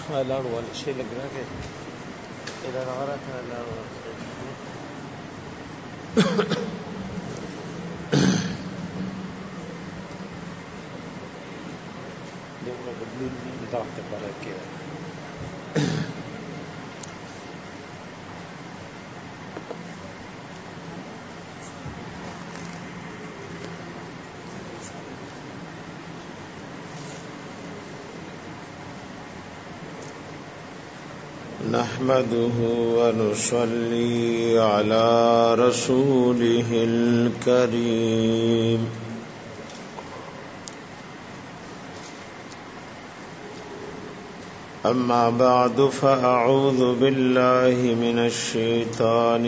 لاړ ول شي لګرا کې اله نغره ته لاړ دغه بدلون دي تاسو ته راکې نحمده ونصلي على رسوله الكريم أما بعد فأعوذ بالله من الشيطان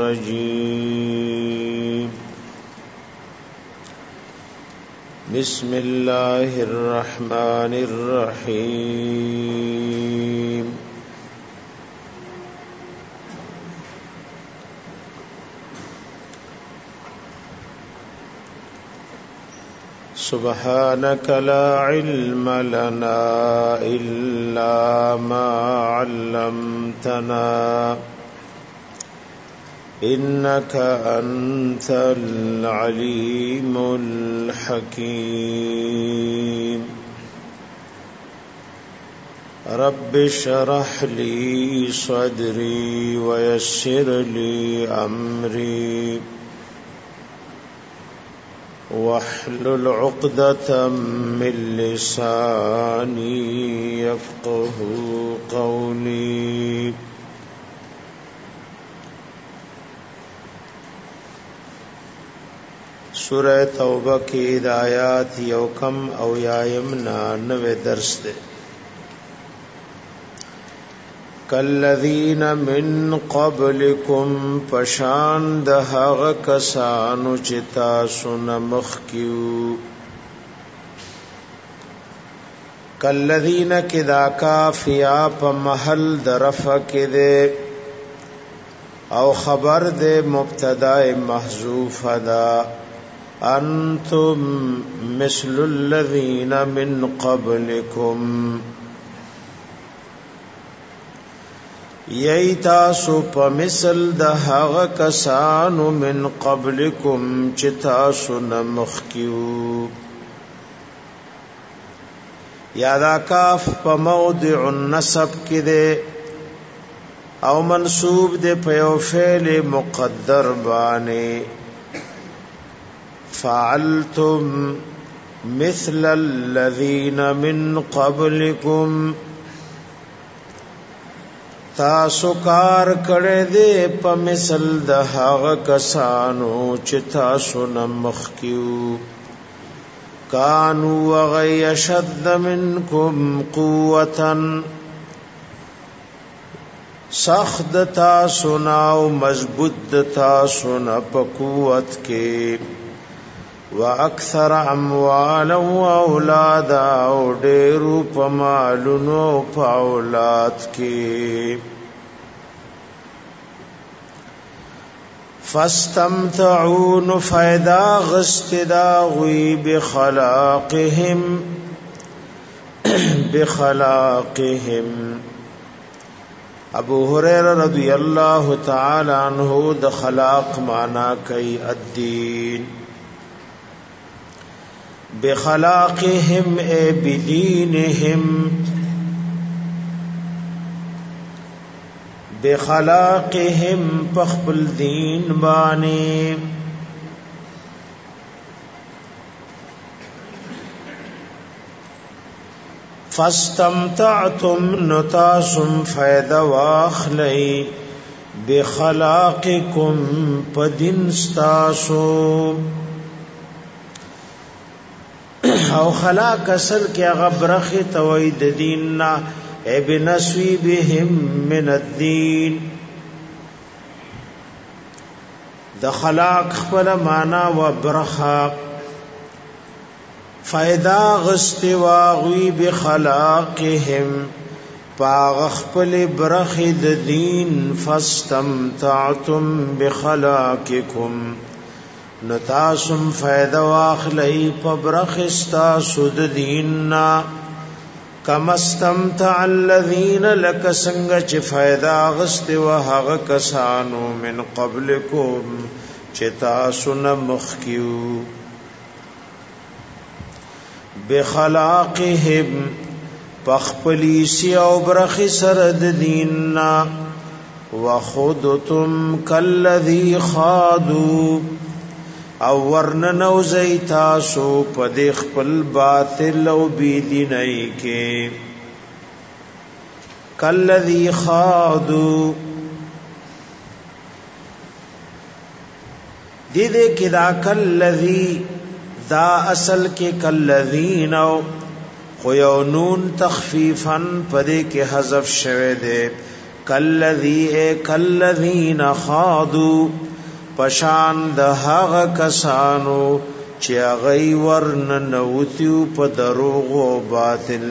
الرجيم بسم الله الرحمن الرحيم سبحانك لا علم لنا إلا ما علمتنا إنك أنت العليم الحكيم رب اشرح لي صدري ويسر لي أمري واحلل عقدة من لساني يفقه قولي سورہ توبہ کی آیات یوکم او یایم 99 درس دے کالذین من قبلکم پشان دہغ کسانو چتا سن مخکیو کالذین کدا کافیا پا محل درفع کدے او خبر دے مبتدا محذوف دا انتم مثل الذین من قبلکم یی تاسو په مثل د هغه کسانو من قبلکم چې تاسو نه مخکیو یادا کاف په موضع النسب کې ده او منصوب ده په یو فعل مقدر باندې فعلتم مثل الذين من قبلكم تاسو کار کړه دې په مثل د هغه کسانو چې تاسو نه مخکیو کانوا وغیشد منکم قوتا سخت تاسو نه او مضبوط تاسو نه په قوت کې واکثر اموالا واولادا او ډیرو په مالونو په اولاد کې فاستمتعون فیدا غستدا غوی بخلاقهم ابو هريره رضی اللہ تعالی عنہ د خلاق معنا کوي الدین بخلاقهم اے بدینهم بخلاقهم پخبل دین بانی فاستمتعتم نتاسم فید واخلی بخلاقکم پدین ستاسو او خلاق اصل کې غبرخ توید دیننا ابن نسویبهم من الدین د خلاق خپل معنا و برخه فائدہ غست واغوی بخلاقهم پاغ خپل برخ د دین فاستمتعتم بخلاقکم نتاسم فائدہ واخلی پبرخ استاسو د دیننا کما استمتع الذین لک سنگ چ فائدہ غست و هغ کسانو من قبلکم چتا سن مخکیو بخلاقهم پخپلیسی او برخی سرد دیننا وخودتم کالذی خادو او ورننو زیتاسو پدیخ پل باطل او بیدینئی کے کالذی خادو دیدے کدا کالذی دا اصل کے کالذینو خیونون تخفیفا پدے کے حذف شوے دے کالذی اے کالذین خادو پشان د هغه کسانو چې غي ورن نوتیو په دروغ او باطل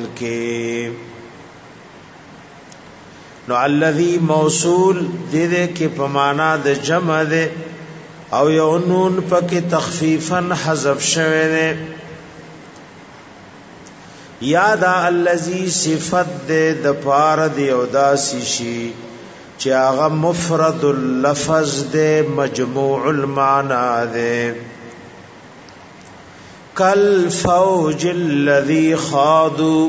کې نو الذی موصول دې کې په معنا د جمع ده او یو نون پکې تخفیفا حذف شوه ده یاد الذی صفت د پار دی او داسی شی چې هغه مفرد اللفظ ده مجموع المعنى ده کل فوج الذي خاضوا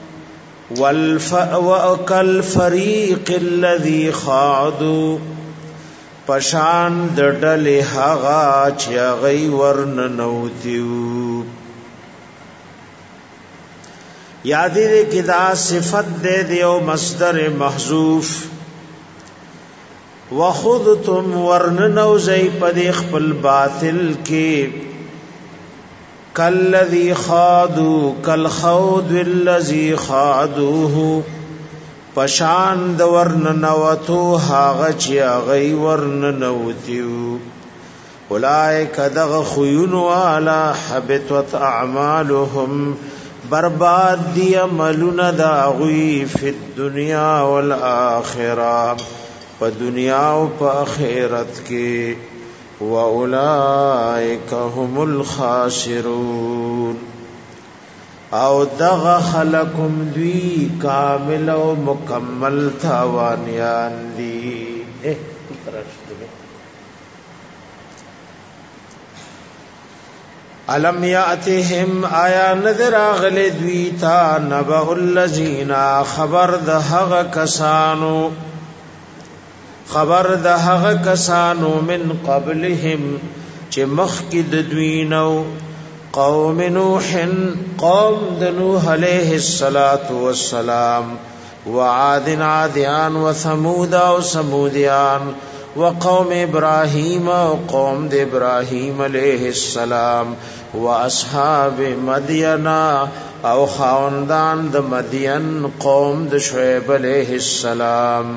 وکل فریق الذي خاضوا پشان د ډلې هغه چې هغه ورن نوتیو یاد دې کدا صفت ده او مصدر محذوف وخذتم ورننو زی پدی خپل باطل کې کالذی خادو کالخود الذی خادوه پشان د ورننوتو هاغه چې غي ورننوتیو اولئک دغ خیون والا حبطت اعمالهم برباد دی عملنا داغوی فی الدنیا والآخرہ په دنیا او په آخرت کې واولائک هم الخاسرون او دغه خلقم دوی کامل او مکمل تاوانیان دي علم یاتهم آیا نذر اغل دوی تا نبأ الذین خبر د هغه کسانو خبر د هغه کسانو من قبلهم چې مخکد دوینو قوم نوح قوم د نوح علیہ الصلات والسلام وعاد عادیان وثمود او ثمودیان وقوم ابراهیم او قوم د ابراهیم علیہ السلام واصحاب مدین او خاوندان د مدین قوم د شعیب علیہ السلام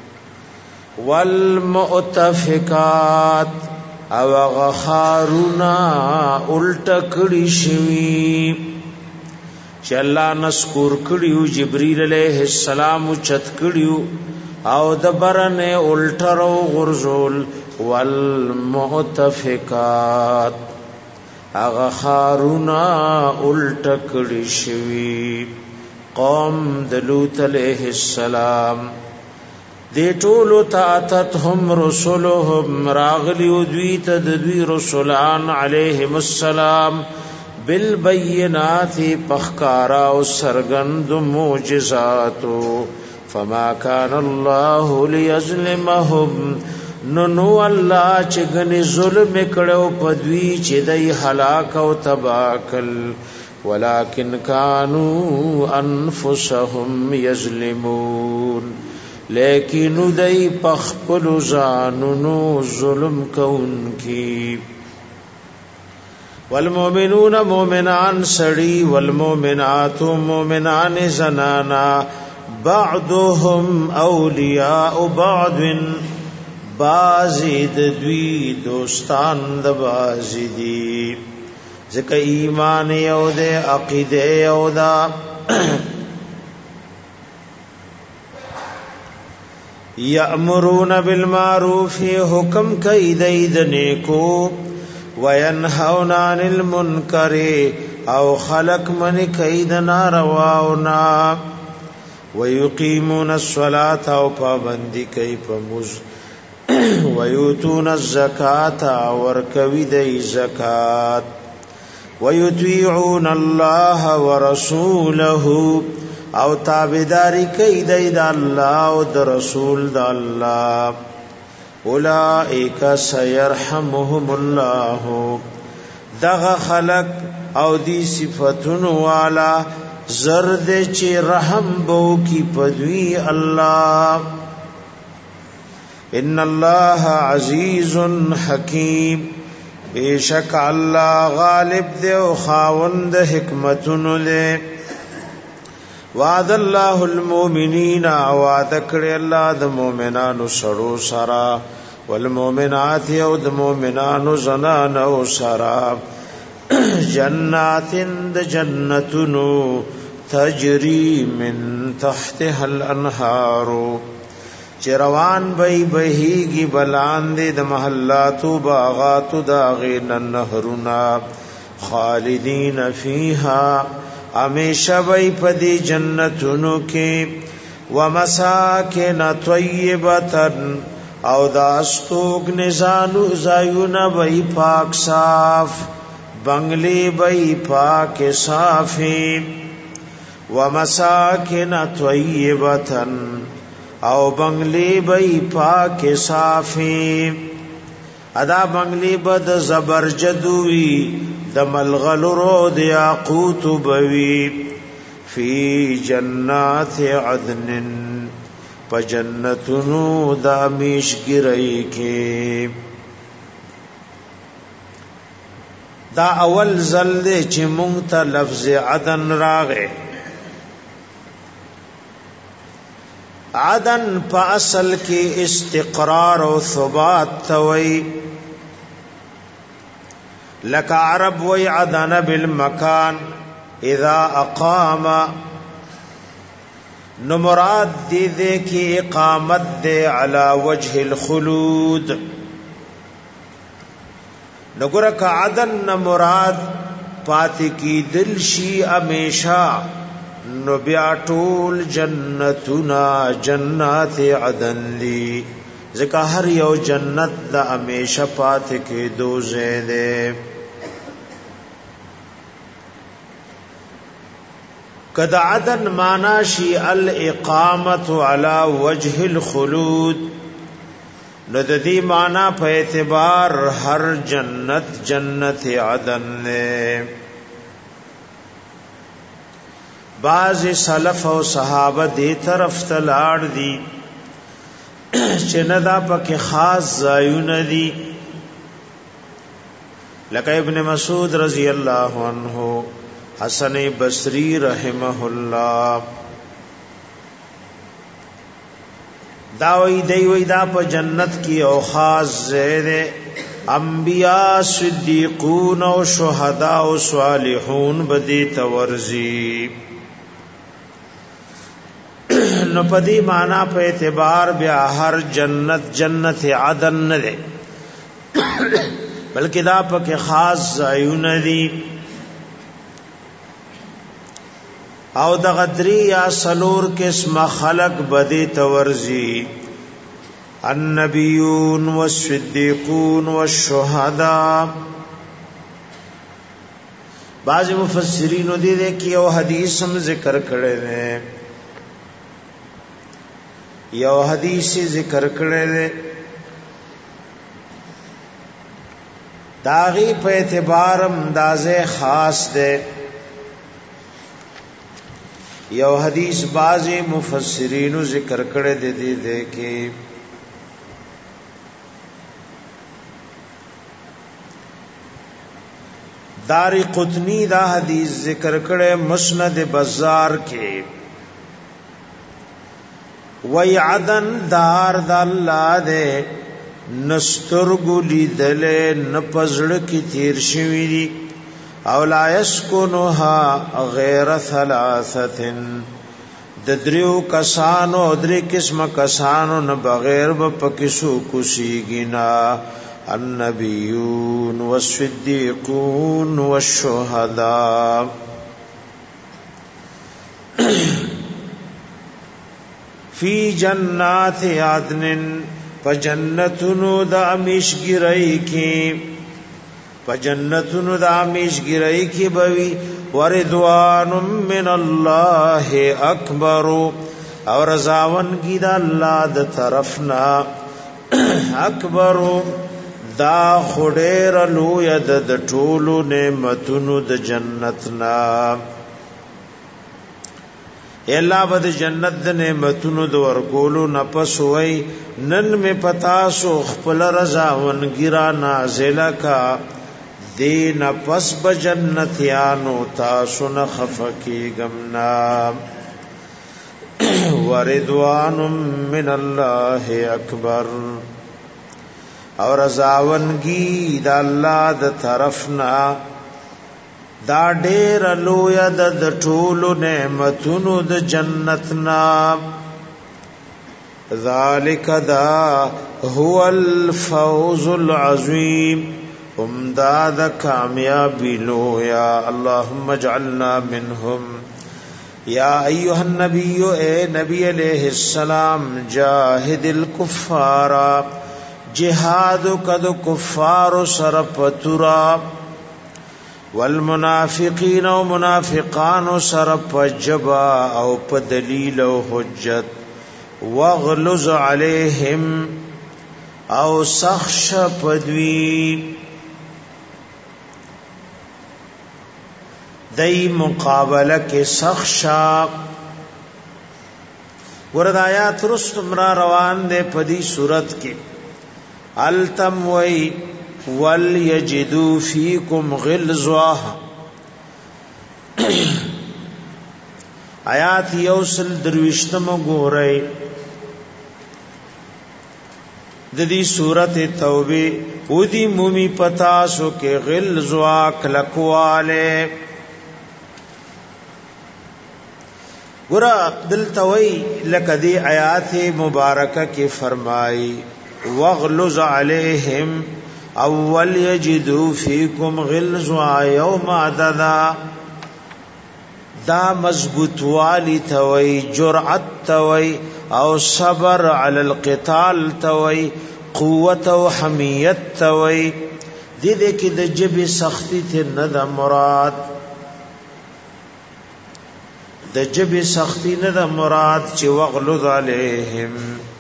والمؤتفقات او غخارونا الټکړی شوی چې الله نذکر کړیو جبرئیل علیہ السلام چت کړیو او د برنه الټرو غرزول والمؤتفقات غخارونا الټکړی شوی قوم د لوط علیہ السلام دی ټولو تاتتهم رسولهم راغلی دوی ته دوی رسولان علیهم السلام بالبینات پخکارا او سرګند معجزات فما كان الله ليظلمهم نو الله چې غني ظلم کړو پدوی چې دای هلاک او تباکل ولكن كانوا انفسهم يظلمون لیکن دای پخپل ځانونو ظلم کون کی والمؤمنون مؤمنان سړي والمؤمنات مؤمنان زنانا بعضهم اولیاء بعض بازید دوی دوستان د بازیدی ځکه ایمان یو د عقیده یو دا یأمرون بالمعروف حکم کوي د نیکو وینهون عن المنکر او خلق من کید نارواونا ويقيمون الصلاة او پابندی کوي پموز ويؤتون الزکاة ورکوي دی زکات ويطيعون الله ورسوله او تابعداري کوي د الله او د رسول د الله اولئک سيرحمهم الله دغه خلق او دی صفاتون والا زرد چی رحم بو کی پدوی الله ان الله عزیز حکیم بیشک الله غالب دے او خاوند حکمتون لے وعد الله المؤمنین وعد کړي الله د مؤمنانو سره سرا والمؤمنات او د مؤمنانو زنانو سرا جنات د جنتونو تجری من تحتها الانهار چروان بی بهیگی بلاندې د محلاتو باغاتو داغین النهرنا خالدین فیها امیشه بی پدی جنتونو کې ومساکن طیبتن او داستوگ نزانو زایون بی پاک صاف بنگلی بی پاک صافی ومساکن طیبتن او بنگلی بی پاک صافی ادا بنگلی بد زبرجدوی د ملغلرو د یاقوت بوی فی جنات عدن پجنتنو د میشګری کې دا اول زل چې مونږ ته لفظ عدن راغې عدن په اصل کې استقرار او ثبات توي لك عرب وي عدن بالمكان اذا اقام نو مراد دې کې اقامت دې على وجه الخلود نګور کا عدن مراد پات کی دل شي همیشا نو بیا ټول جنتنا جنات عدن لی ځکه هر یو جنت د همیشه پات کې دوزه ده کدا عدن معنا شی الاقامت علی وجه الخلود نو د دې معنا په اعتبار هر جنت جنت عدن نه بعض سلف او صحابه دې طرف ته لاړ دي چې نه دا پکې خاص ځایونه دي لکه ابن مسعود رضی الله عنه حسن بصری رحمه الله دا وی دا په جنت کې او خاص زیره انبیاء صدیقون او شهدا او صالحون بدی تورزی نو پدی معنا په اعتبار بیا هر جنت جنت عدن نه ده بلکې دا پکې خاص ځایونه دي او د غدری یا سلور قسم خلق بدی تورزی النبیون والصدیقون والشهداء بعض مفسرین دې کې یو حدیث هم ذکر کړي نه یو حدیث ذکر کړي داغي په اعتبار اندازه خاص ده یو حدیث بعضی مفسرین ذکر کړي دي کې داری قطنی دا حدیث ذکر کړي مسند بازار کې وی عدن دار د الله دې نسترګو لیدلې نپزړ کی تیر شوی دي او لا یسکنها غیر ثلاثه د دریو کسانو درې قسم کسانو نه بغیر په پکیسو کوشيږي نا النبيون والصديقون والشهداء فی جنات عدن فجنتنو دا مشگرائی کی فجنتنو دا مشگرائی کی بوی وردوان من اللہ اکبر اور رضاونگی دا اللہ دا طرفنا اکبر دا خډیر لوی د ټولو نعمتونو د جنتنا الا بد جنت د نعمتونو د ورکولو نفس وای نن می پتا سو خپل رضا ونګرا نازل کا دین پس ب جنتیانو تاسو نه خفکی غمنا وردوان من الله اکبر اور رضاونگی دا اللہ دا طرفنا دا ډیر لوی د ټولو نعمتونو د جنتنا ذالک دا هو الفوز العظیم امداد کامیابی لویا اللهم اجعلنا منهم یا ایها النبی اے نبی علیہ السلام جاہد الکفار جہاد کد کفار سر پترا والمنافقین و منافقان سر پجبا او پدلیل و حجت واغلظ علیہم او سخش پدوی دی مقابلہ کے سخشا ورد آیات رستم را روان دے پدی صورت کے التم وی وَلْيَجِدُوا فِيكُمْ غِلْظَةً آیات یوصل دروشتم گورئی ددی صورت توبه او دی مومی پتاسو کے غلظوا کلکوالے گورا دلتوئی لکدی آیات مبارکہ کی فرمائی وَغْلُظْ عَلَيْهِمْ اول یجدو فیکم غلظوا یوم عددا دا مضبوط والی توئی جرأت توئی او صبر علی القتال توئی قوت و حمیت توئی دیدے کی دا جب سختی تھی ندا مراد دا جب سختی ندا مراد چی وغلظ علیہم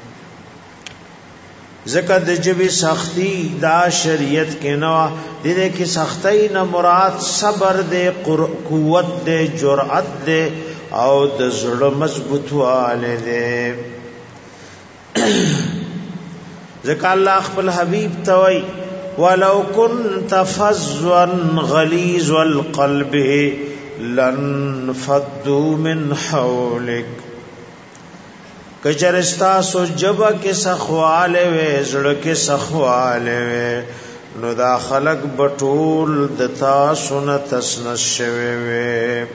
ذکر د جبی سختی دا شریعت کے نوا دیدے کی سختی نہ مراد صبر دے قوت دے جرأت دے او د زړه مضبوط والے دے ذکر اللہ خپل حبیب توئی ولو كنت فظا غلیظ القلب لانفضوا من حولك کچرستا سو جبا کے سخوالے وے زړه کے سخوالے وے نو دا خلق بطول دتا سنت اسنشوے وے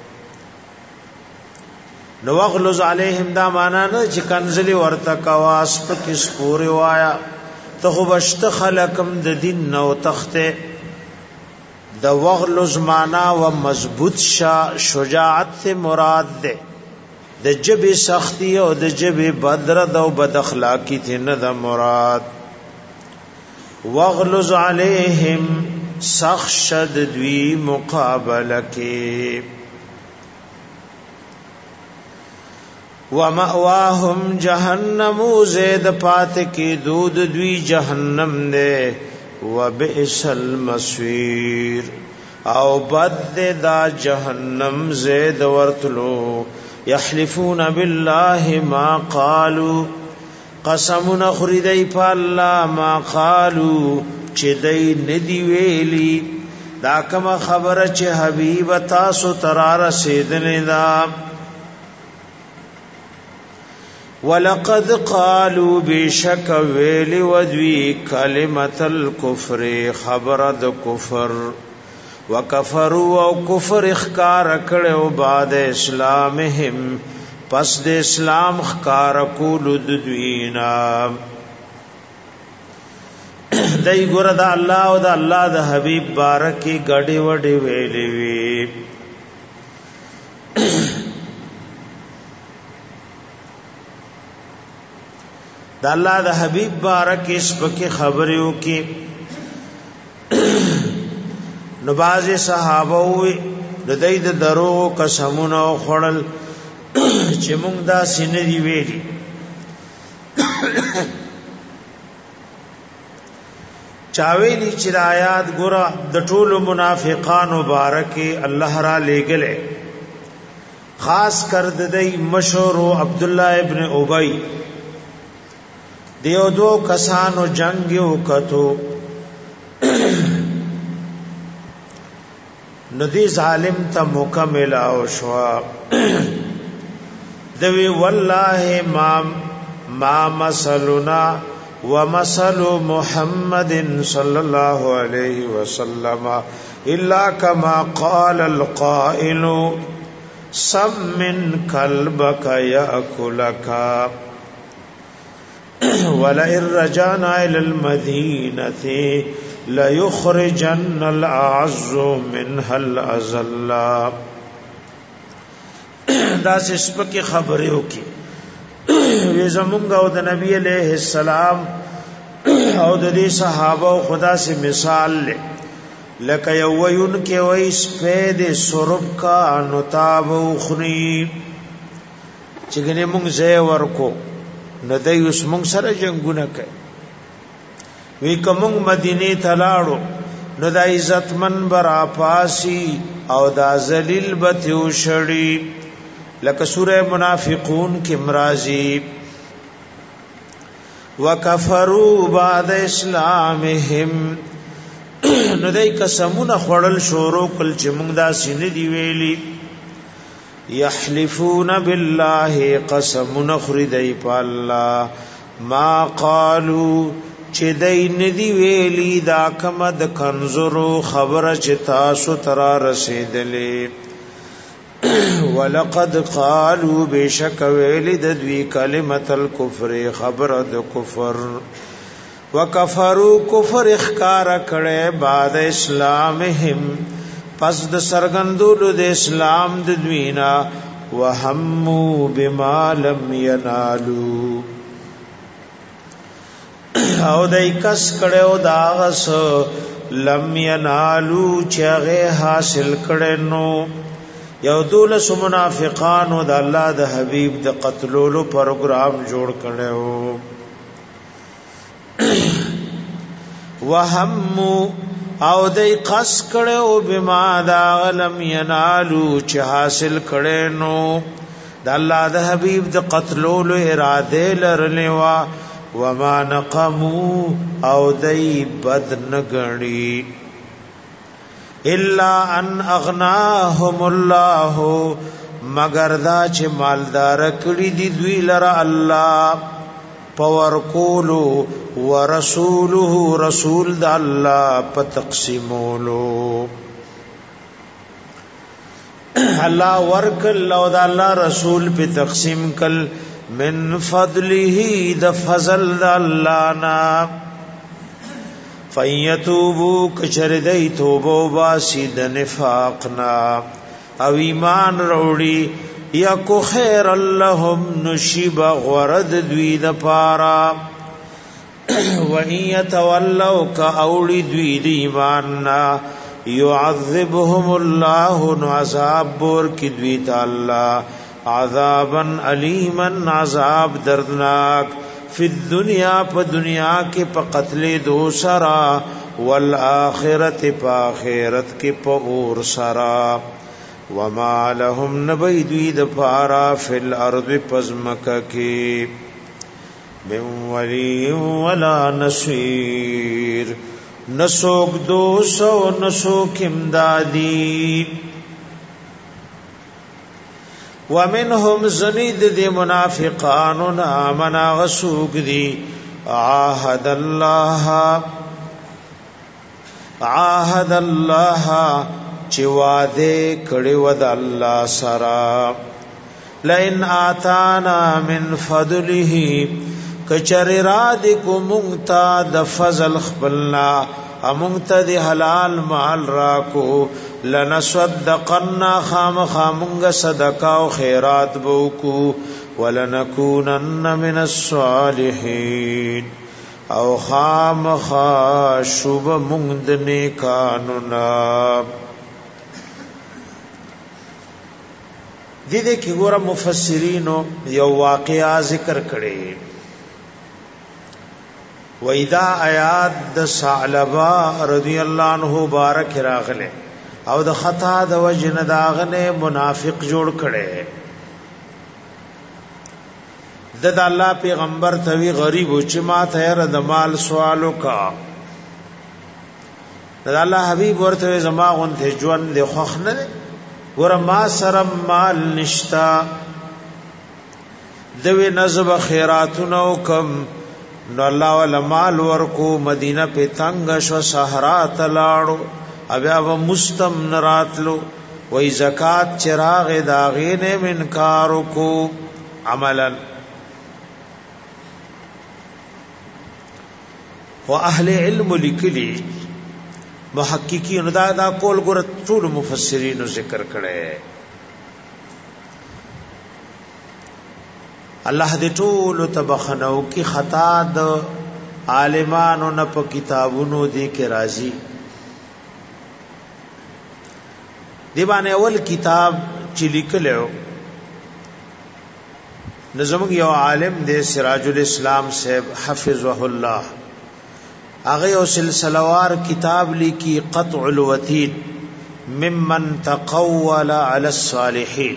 نو اغلظ علیہم دا مانا نا چی کنزلی ورطا واسپ کس پوری وایا تو خوبشت خلقم دا دین نو تختے دا وغلظ مانا و مضبوط شجاعت سے مراد دے د جب سختی او د جب بدرد او بد اخلاقی تھی نه د مراد واغلظ علیہم سخت شد دوی مقابله کی ومأواهم جہنم زید پات کی دود دوی جہنم دے وبئس المصیر او بد دا جہنم زید ورتلو یحلفون بالله ما قالوا قسمون خریدای په الله ما قالوا چې دای ندی ویلی دا کوم خبره چې حبیب تاسو ترار رسیدلې دا ولقد قالوا بشک ویلی ودوی کلمۃ الکفر خبر د کفر وکفروا او کفر اخکار کړو بعد اسلامهم پس د اسلام اخکار کول د دوینا دای ګور د الله او د الله د حبیب بارکی غړي وړي ویلې وی د الله د حبیب بارک اسپکه خبرو کې نو باز صحابه وي د دې د درو قسمونو خړل چې موږ دا سینې دی ویلي چاویلی چې آیات ګره د ټولو منافقانو بارکه الله را لېګلې خاص کر د دې مشهور عبد الله ابن ابي دیو دو کسانو جنگ یو کتو ندی ظالم ته مکمل او شوا دوی والله ما مثلنا ومثل محمد صلى الله عليه وسلم الا كما قال القائل سمن كلبك ياكلك ولئن رجعنا الى المدينه ليخرجن الاعز منها الاذل دا سپکه خبره وکي وی زمونږ او د نبی عليه السلام او د دې صحابه خدا سے مثال لکه یوین کې وای سپید سرب کا انتاب خنی چګنه مونږ زې ورکو نو دای اوس مونږ سره جنگونه کوي وی کوم مدینه ته لاړو نو د عزتمن برا پاسی او دا ذلیل بتیو شړی لکه سوره منافقون کې مرাজি وکفروا بعد اسلامهم نو دای قسمونه خړل شورو کل چې موږ دا سینې دی ویلي یحلفون بالله قسمنا خریدای په الله ما قالوا چې دای ندی ویلی دا کمد کنزرو خبره چې تاسو ترا رسیدلې ولقد قالوا بشک ویلی د دوی کلمت الکفر خبره د کفر وکفروا کفر اخکار کړه بعد اسلامهم پس د سرګندولو د اسلام د دوینا وهموا بما لم ينالوا او دای کس کړه دا غس لم ينالوا چغه حاصل کړه نو یو دولس منافقانو د الله د حبیب د قتلولو پروګرام جوړ کړو وهم او دای قص کړو بما دا لم ینالو چې حاصل کړي نو د الله د حبیب د قتلولو اراده لرلې وا وما نقمو او دای بد نګړي الا ان اغناهم الله مگر دا چې مالدار کړي دي دوی لره الله پور کولو ورسوله رسول د الله په تقسیمولو الله ورکل او د الله رسول په تقسیم کل من فضله د فضل د الله نا فیتوبو کچردی توبو باسی د نفاقنا او ایمان روڑی یکو خیر اللهم نشیب غرد دوی د پارا وَإِن تَوَلَّوْا كَأَوْلِ دوی د ایماننا يُعَذِّبْهُمُ اللَّهُ عذاب بور کی دوی تعالی عذابا علیما عذاب دردناک فی الدنیا پا دنیا کے پا قتل دو سرا والآخرت پا آخرت کے پا اور سرا وما لهم نبی دوی دپارا فی الارض پزمکا کی من ولی ولا نصیر نسوک دوسو نسوک امدادی ومنهم زنید دی منافقاننا منا غسوک دی عاهد اللہ چی وعدے کڑی ود اللہ سرا لئن آتانا من فضله کچری را دی کو مونتا د فضل خپلنا امونتا دی حلال مال راکو لنصدقن خام خامنگ صدقہ و خیرات بوکو ولنکونن من الصالحین او خام خاشوب مونگ نیکانونا دیده کی گورا مفسرینو یو واقعہ ذکر کرے وَإِذَا آیات د ثعلبہ رضی اللہ عنہ بارک راغلے او د خطا د وجن داغنے منافق جوړ کړي د الله پیغمبر توی غریب او چې ما ته د مال سوالو کا د الله حبیب ورته زما غونته ژوند د خوخ نه ور ما سره مال نشتا دوی نزب خیراتونو کم نو الله ول مال ورکو مدینه په تنگ شو صحرا تلاړو بیا و مستم نراتلو وی زکات چراغ داغین منکارو کو عملا و اهل علم لکلی محققین دا کول ګور ټول مفسرین ذکر کړي الله دې ټول تبخنو کی خطا د عالمانو نه په کتابونو دي کې راځي دی باندې اول کتاب چې لیکلو نظم یو عالم دې سراج الاسلام صاحب حفظه الله هغه یو سلسلوار کتاب لیکي قطع الوتین ممن تقول على الصالحین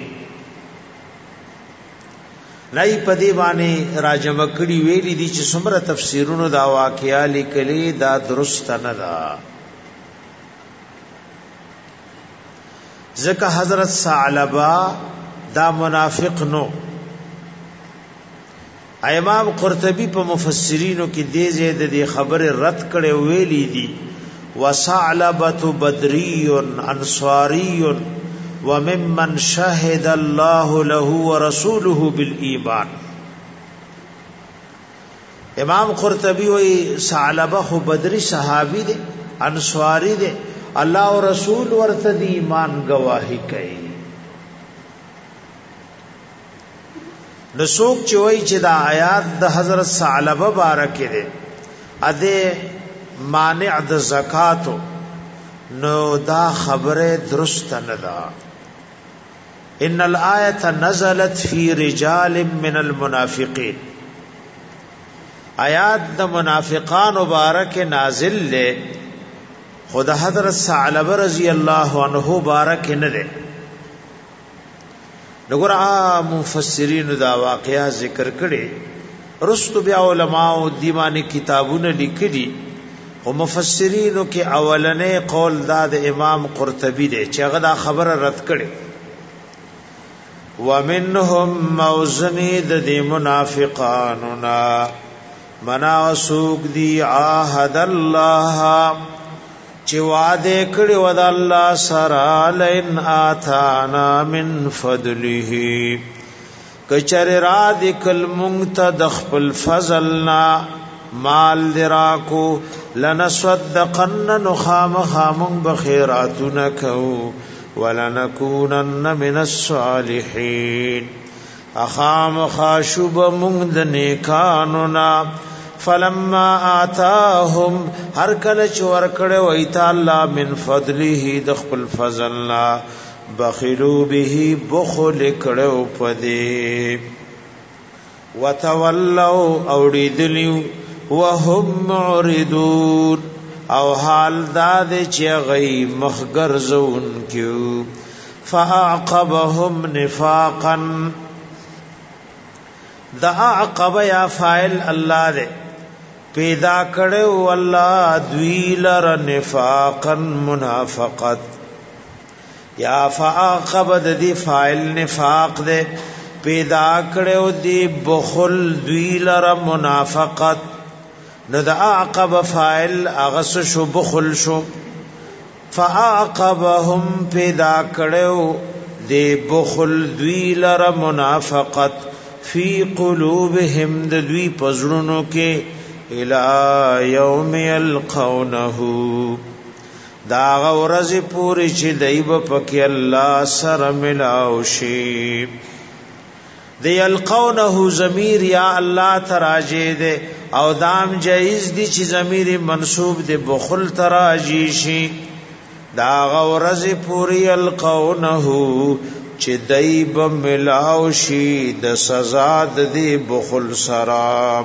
نای پدی باندې راجم کړي ویلي دي چې څومره تفسیرونو دا واقعیا لیکلي دا درست نه ده ځکه حضرت ثعلبہ دا منافق نو امام قرطبی په مفسرینو کې دې زید دې خبره رد کړي ویلي دي وثعلبۃ بدری انصاری وممن شهد الله له ورسوله بالایمان امام قرطبی وی ثعلبہ خو بدری صحابی دے انصاری دے الله او رسول ورته دی ایمان گواہی کوي نسوک چوي چې دا آیات د حضرت ثعلبہ بارک دي اده مانع د زکات نو دا خبره درست نه ده ان الآیه نزلت فی رجال من المنافقین آیات د منافقان مبارک نازل لے خود حضرت ثعلبہ رضی اللہ عنہ بارک نه ده نګور مفسرین دا واقعیا ذکر کړي رستو بیا علماء دیوانی کتابونه لیکلي او مفسرینو کې اولنې قول دا د امام قرطبی دی چې هغه دا خبره رد کړي ومنهم موزنی د منافقانو نا مناسوک دی عهد الله چې وعده کړي و د الله سره لئن آتانا من فضله کچر را د کل مقتدخل فضلنا مال دراکو لنصدقن نخام خامن بخیراتنا کو ولنکونن من الصالحین اخام خاشب مند نیکاننا فلما آتاهم هر کله چور کړه وای تعالی من فضله دخل فضلنا بخلوا به بخل کړه پدې وتولوا اوریدلیو وهم معرضون او حال داد چې غي مخګر زون کیو فاعقبهم نفاقا دا عقب یا فاعل الله دې پیدا کړو الله دوی لر نفاقا منافقت یا فاعقب دې فاعل نفاق دې پیدا کړو دې بخل دوی لر منافقت نو دا عقب فاعل اغس شو بخل شو فاعقبهم پیدا کړو دې بخل دوی لر منافقت فی قلوبهم ددوی پزړونو کې الی یوم یلقونه دا غورز پوری چې دایب پکې الله سره ملاو شي دی یلقونه ضمیر یا الله تراجی دے او دام جائز دی چې ضمیر منصوب دی بخل تراجی شي دا غورز پوری یلقونه چې دایب ملاو شي د سزا دی بخل سرا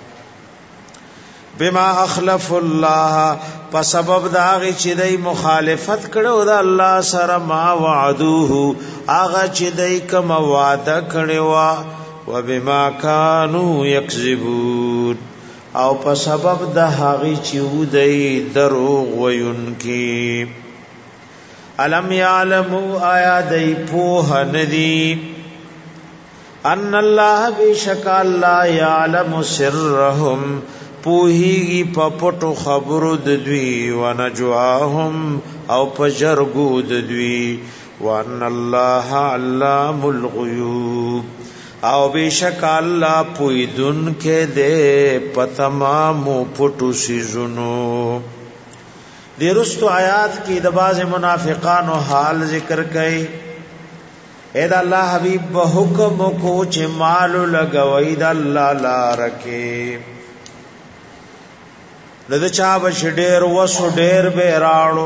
بما اخلف الله په سبب داغه چې دای مخالفت کړو د الله سره ما وعدوه هغه چې دای کوم وعده کړو او بما كانوا یکذبون او په سبب د هغه چې ودای دروغ وینکی الم یعلموا آیا دای په ندی ان الله بشک الله یعلم سرهم پوهیږي په پټو خبرو د دوی ونجواهم او په جرګو د دوی وان الله علام الغیوب او بشک الله پویدن کې دې په تمام پټو سيزونو د رستو آیات کې د باز منافقانو حال ذکر کړي اے دا الله حبیب په حکم کو چې مال لګوي د الله لار کې د چا بش ډیر وسو ډیر به راړو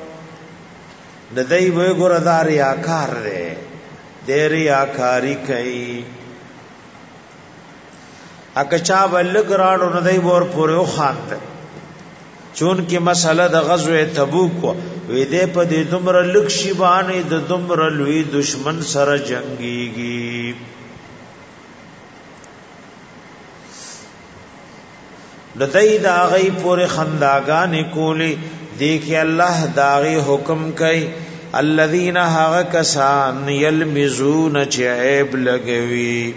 د دای وې ګردار یا کار دې ډیر یا کاری کوي اګه چا بل ګراړو نه دای ور پورو خاند چون کې مسله د غزوه تبوک وې دې په دې دومره لکشي باندې د دومره لوی دشمن سره جنگيږي د دای دا غي پورې خنداګان کولی دیکي الله داغي حکم کوي الذين هغه کسان يلمزون چعيب لګوي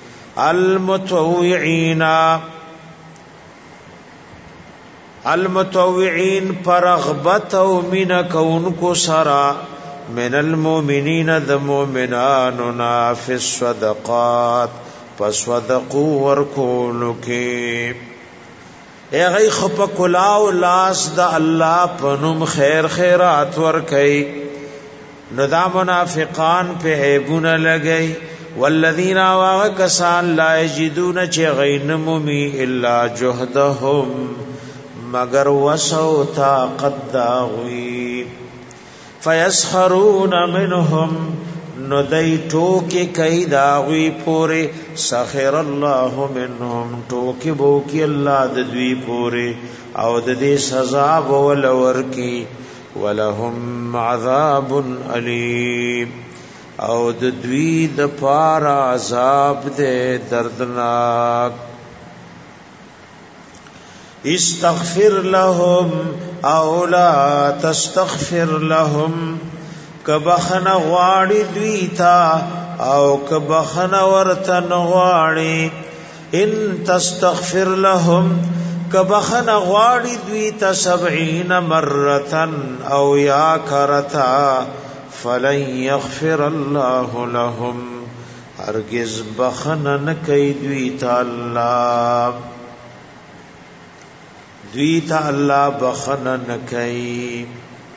المتطوعين پرغبت او من کون کو سرا من المؤمنين ذ مؤمنان في الصدقات فصدقوا ورکول کی اے غی خپ کلاو لاس د الله پنوم خیر خیرات ور کئ نو دا منافقان په عیبونه لګئی والذین واکسان لا یجدون چ غینممی الا جهدهم مگر وسو طاقت داوی فیسخرون منهم نو دای ټوکی کای داوی پوره سخر الله منهم ټوکی بو کی الله د دوی پوره او د دې سزا ول ورکی ولهم عذاب الیم او د دوی د پار عذاب دې دردناک استغفر لهم او لا تستغفر لهم کبخن غواړي دوی تا او کبخن ورتن غواړي ان تستغفر لهم کبخن غواړي دوی تا 70 مرتن او یا کرتا فلن يغفر الله لهم هرگز بخن نکي دوی تا الله دوی تا الله بخن نکي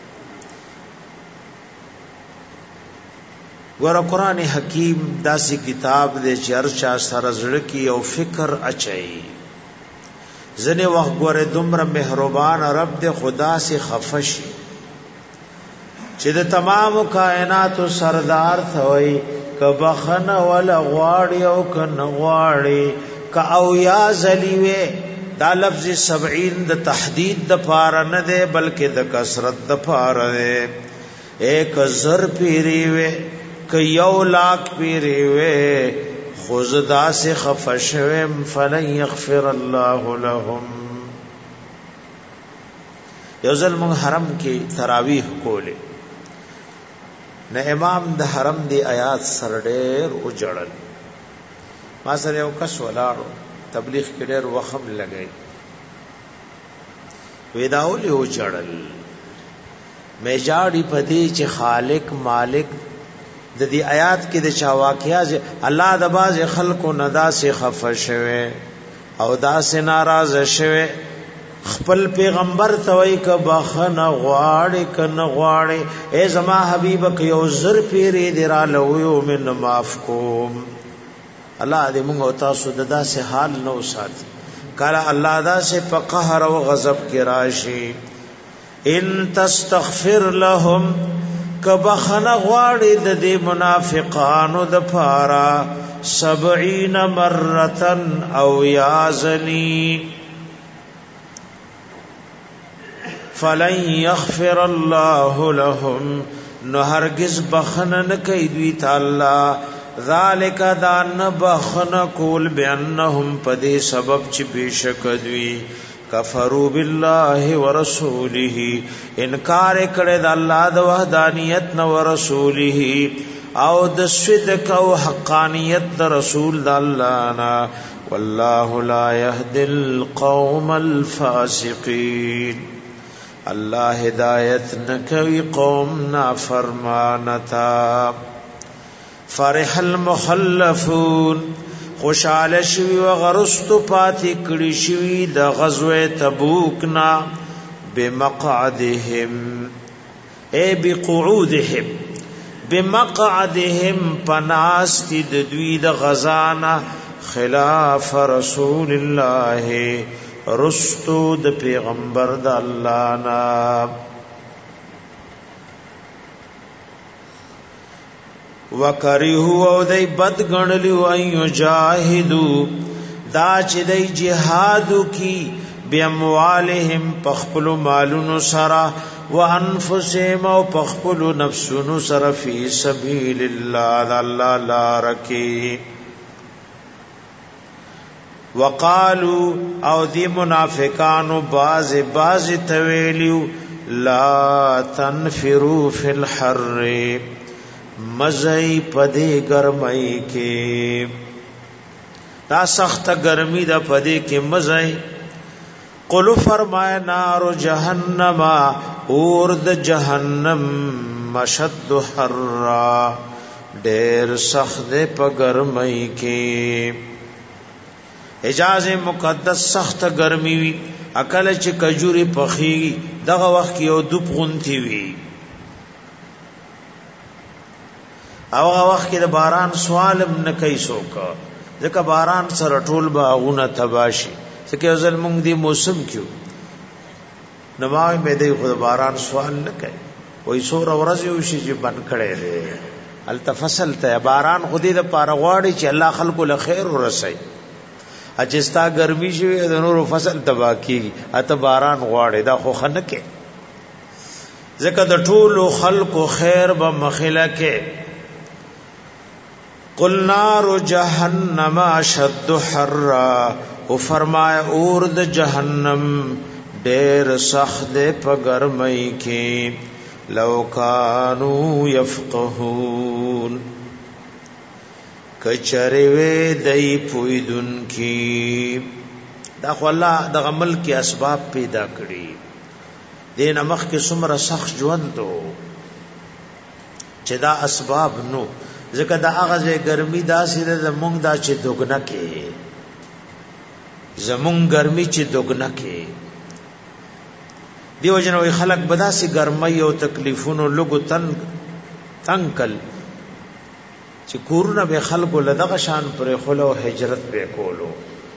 ور قرآن حکیم داسی کتاب دے چرچا سره زړه کی او فکر اچي زنه وخت ګوره دومره مهربان رب دے خدا سے خفشي چې د تمام کائنات سردار ثوي کبخن ولا غواړي او کن غواړي ک او یا زلیوه دا لفظ 70 د تحدید د پار نه ده بلکې د کثرت د پار ده 1000 پیری وه که 1,00,000 پیری وه خزدا سے خفشوم فلن یغفر الله لهم یوزل من حرم کې تراویح کوله نه امام د حرم دی آیات سره ډېر او جړل ما سره یو کس ولاړو تبلیغ کې ډېر وخم لګی ویداول یو جړل مې جاړي پدې چې خالق مالک د دې آیات کې د چا واقعیا الله د باز خلکو ندا سے خفه شوه او دا سے ناراض شوه خپل پیغمبر توي ک بخنه غواړي کنه غواړي اے زما حبیب ک یو زر پیری درا لویو من معاف کوم الله دې موږ او تاسو ددا سے حال نو ساتي کله الله دا سے په قهر او غضب کې راشي ان تستغفر لهم کبخنه غواړي د دې منافقانو د پارا 70 مرتن او یازنی فلن يغفر الله لهم نو هرگز بخنه نه کوي دوی تعالی ذالک دان بخنه کول بانهم پدې سبب چې بشک دوی کفروا بالله ورسوله انکار کړه د الله د وحدانیت نو ورسوله او د صدق او حقانیت د رسول د الله نا والله لا يهدي القوم الفاسقين الله هدایت نکوي قوم نافرمانتا فرح المخلفون خوشاله شوی و غرستو پاتی کړي شوی د غزوه تبوک نا بمقعدهم اي بقعودهم بمقعدهم پناست د دوی د غزانا خلاف رسول الله رستو د پیغمبر د الله نا وکریه او دای بد غنلی او یجاهدوا دا چې دای جهاد کی باموالهم پخپل مالونو سرا وانفسهم او پخپل نفسونو سرا فی سبیل الله الله لا رکی وقالو او دی منافقانو باز تویلیو لا تنفروا فی الحر مزئی پدی گرمئی کې دا سخت گرمی دا پدی کې مزئی قلو فرمایا نار جہنم اور د جہنم مشد حرا ډیر سخت په گرمئی کې حجاز مقدس سخت گرمی وی اکل چې کجوري پخی دغه وخت یو دوپ غونتی وی او هغه وخت کې د باران سوالم نه کوي څوک ځکه باران سره ټول باغونه تباشي ځکه ځل موږ دی موسم کیو نوای مې دی خو باران سوال نه کوي وای سور ورځ یو شي چې بن کړي دی التفصل ته باران خودي د پارغواړي چې الله خلکو له خیر ورسي اجستا ګرمي شي د نور فصل تبا کیږي اته باران غواړي دا خو خنه کې ځکه د ټولو خلکو خیر به مخله کې قل نار جہنم اشد حرا او فرمایا اور د جہنم ډیر سخت په گرمۍ کې لو کانوا یفقهون کچره وی دای پویدن کی دا خو الله د عمل کې اسباب پیدا کړي دین مخ کې څومره سخت ژوند دو چې دا اسباب نو ځکه دا هغه ګرمي دا سره زمونږ دا چې دوګنه کې زمونږ ګرمي چې دوګنه کې دیو جنوي خلق بداسي ګرمي او تکلیفونو لګو تنکل چې کورونه به خلکو لدغه شان پر خلو هجرت به کولو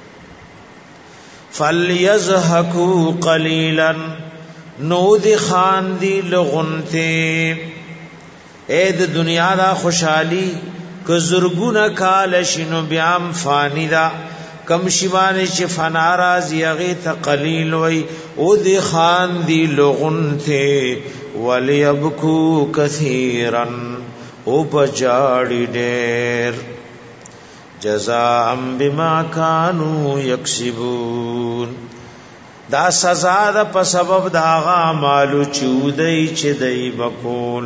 فليزهقوا قليلا نو دی خان دی لغنته اے د دنیا دا خوشحالی که زرگونه کال شنو بیام فانی دا کم شیوانی چه فنا رازی اغیت قلیل وی او دی خان دی لغنته ولیبکو کثیرن او بجاڑی دیر جزاء بما کانو یکسبون دا سزا دا په سبب دا غا مالو چودای چې دای بکول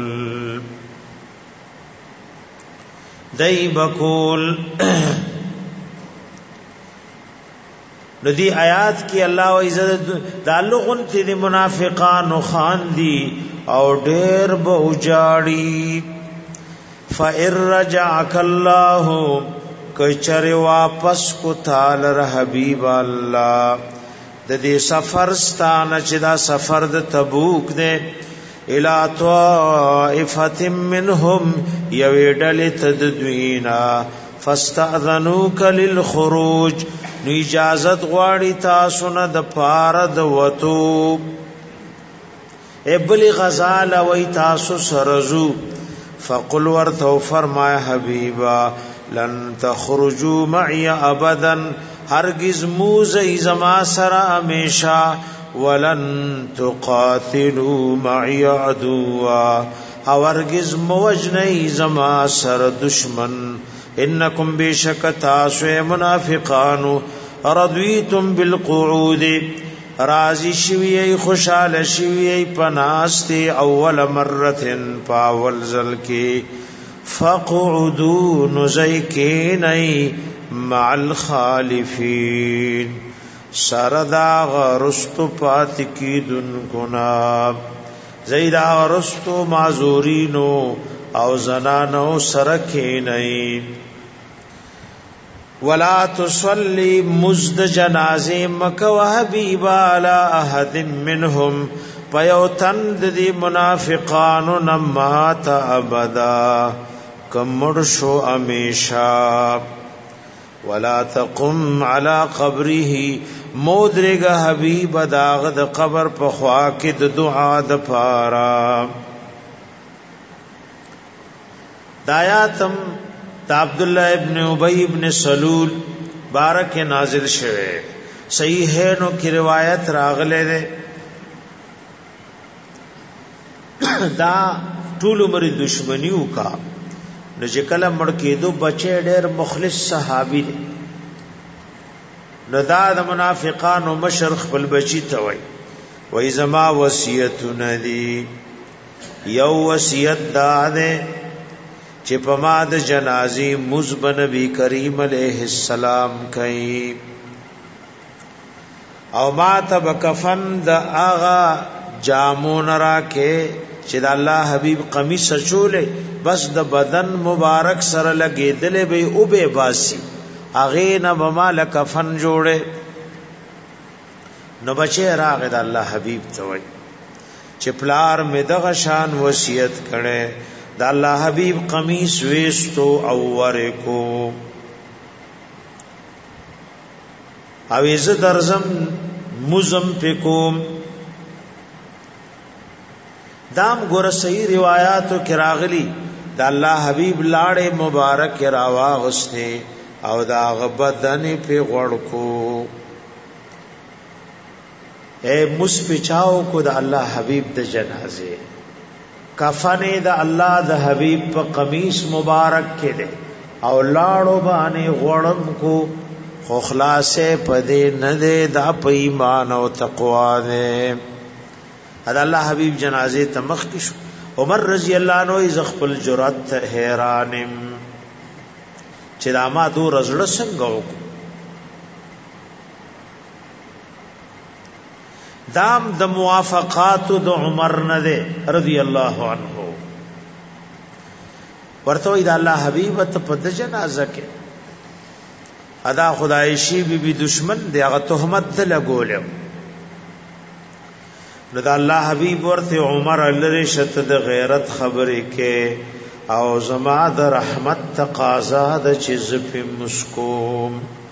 نو دی آیات کی اللہ و عزت دا لغن تی دی منافقان خان دی او ډیر بوجاڑی فَإِن رَجَعَكَ اللَّهُ کچر واپس کو تعالی حبیب الله د دې سفر ستانه چې دا سفر د تبوک دی الى طائفه منهم یویدل تدوینا فاستاذنوک للخروج نو اجازت غواړي تاسو نه د پاره د وتو ابلی غزال وی تاسو سرزو فقل ورتو فرمایا حبیبا لن تخرجوا معي ابدا هرگز موزی زما سره ہمیشہ ولن تقاتلوا معي عدوا هرگز موجنی زما سره دشمن انکم بشک تاسو منافقانو رضیتم بالقعود راضی شوی خوشحال شوی پناستی اول مرتن پاول زل کی فقعدوا نزیکینی مع الخالفین سردا غرستو پات کی دن گنا زیدا غرستو معذورینو او زنانو سرکینی ولا تصلي مزد جنازه مکو حبیبا علی احد منهم پیوتند دی منافقانو نمات ابدا کمڑ شو امیشا ولا تقم على قبره مودرگ حبیب داغ د قبر په خوا کې د دعا د پارا دایاتم دا عبداللہ ابن ابی ابن سلول بارک نازل شوه صحیحینو کی روایت راغله ده دا ټول عمر دشمنیو کا نو چې کله مړ کېدو بچی ډېر مخلص صحابي دی نو دا د منافقانو مشر خپل بچی ته وای زما وصیت ندی یو وصیت دا ده چې په ما د جنازي مزب نبی کریم علیہ السلام کئ او ما تب کفن د آغا جامون راکه چې د الله حبیب قمیص چولې بس د بدن مبارک سره لګیدلې به او به باسی اغه نه بمال کفن جوړه نو بچی راغه د الله حبیب ته وای چې پلار می دغه شان وصیت کړي دا الله حبیب قمیص ویستو او ورکو او از درزم مزم پکوم دام ګور صحیح روایتو کې راغلی دا الله حبیب لاړې مبارک راواغسته او دا غبدن په غړکو اے مسپچاو کو دا الله حبیب د جنازه کفن د الله د حبیب په قمیص مبارک کې ده او لاړو باندې غړم کو خو خلاصې پدې نه ده د په ایمان او تقوا ده دا الله حبیب جنازه تمخ کې شو عمر رضی الله عنه ز خپل جرأت حیرانم چې دا ما دو رزړه څنګه وکړو دام د موافقات د عمر نه ده رضی الله عنه ورته دا الله حبیب ته په جنازه کې ادا خدای شی بی دشمن دی هغه تهمت ته لګول نو دا الله حبیب ورته عمر لری شت د غیرت خبرې کې او زما د رحمت تقاضا د چیز په مسکوم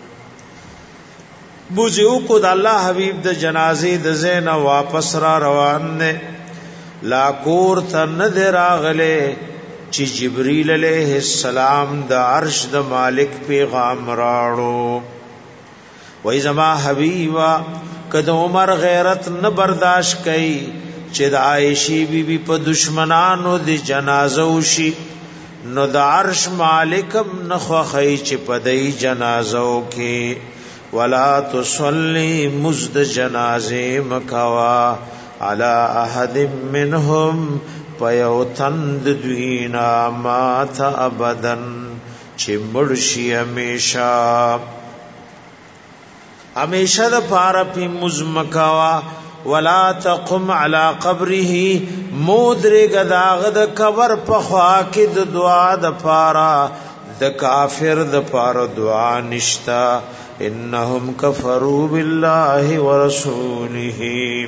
بوزیو کو د الله حبیب د جنازې د زین واپس را روان نه لا کور ته نه راغله چې جبرئیل علیہ السلام د عرش د مالک پیغام راړو وای زما حبیبا کده عمر غیرت نه برداشت کئ چې د عائشی بی بی په دشمنانو د جنازه وشي نو د عرش مالکم نخوخی چې په دای جنازو کې ولا تصلی مزد جنازه مکوا علی احد منهم پیوتند دوینا مات ابدن چې مرشی همیشه د پارا پی مزمکوا ولا تقم على قبره مودرګ داغ د قبر په خوا کې د دعا د پارا د کافر د پارا دعا نشتا انهم کفروا بالله ورسوله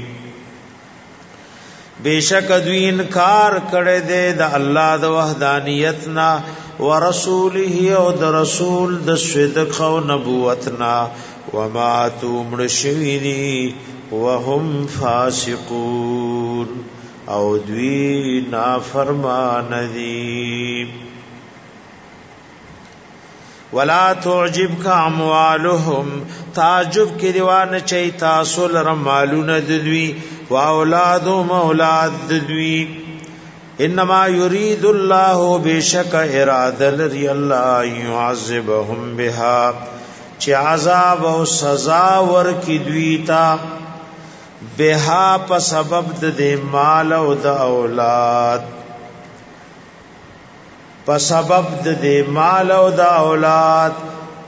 بیشک دوی انکار کړي دي د الله د وحدانیتنا ورسوله او د رسول د صدق او نبوتنا وما تمر شویدی وهم فاسقون او دوی نافرمان دي ولا تعجبك اموالهم تعجب کی دیوان چي تاسو لرمالون ددوی واولادهم اولاد ددوی انما يريد الله بشك اراده لري الله يعذبهم بها چې عذاب او سزا ورکی دوی تا بها په سبب د مال او د اولاد په سبب د مال او د اولاد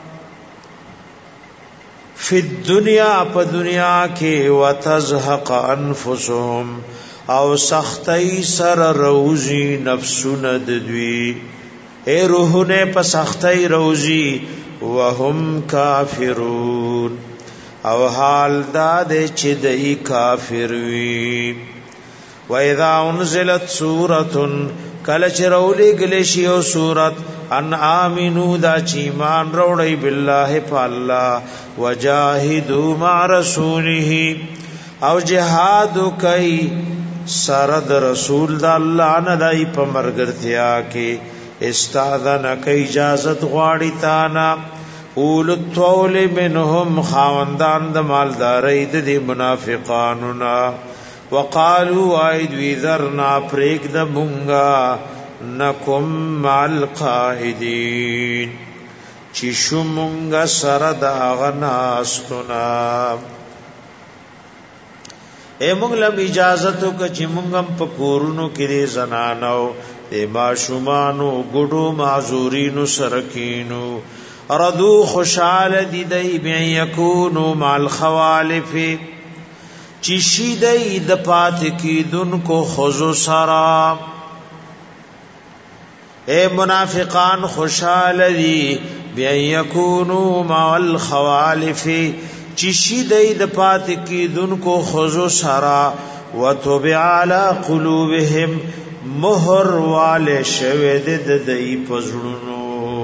فی الدنیا په دنیا کې وتزهق انفسهم او سختی سر روزی نفسونه د دوی اے روحونه په سختی روزی وهم کافرون او حال دا د چې دای کافر وی و اذا انزلت سوره کله چې رولې گلی شي او صورت ان امنو دا چې ایمان وروړي بالله په الله وجاهدوا مع رسوله او جهاد کوي سره د رسول د الله نه دای په مرګرتیا کې استاذن کوي اجازت غواړي تانا اول الطول منهم خاوندان د مالداري د منافقانو نا وقالوا ايد وذرنا پریک د مونږه نکم مال قائدین چې شومونږه سره د غناستنا اے مونږ لم اجازه تو ک چې مونږم په کورونو کې زنانو د ماشومانو ګډو معذورینو سرکینو اردو خوشاله دي دی بیا یکونو مال خوالف چی شیدئی د پات کی دن کو خضو سرا اے منافقان خوشحال دی بیا یکونو مع الخوالف چی شیدئی د پات کی دن کو خضو سرا وطبع علی قلوبهم مہر والے شوید دئی پزړونو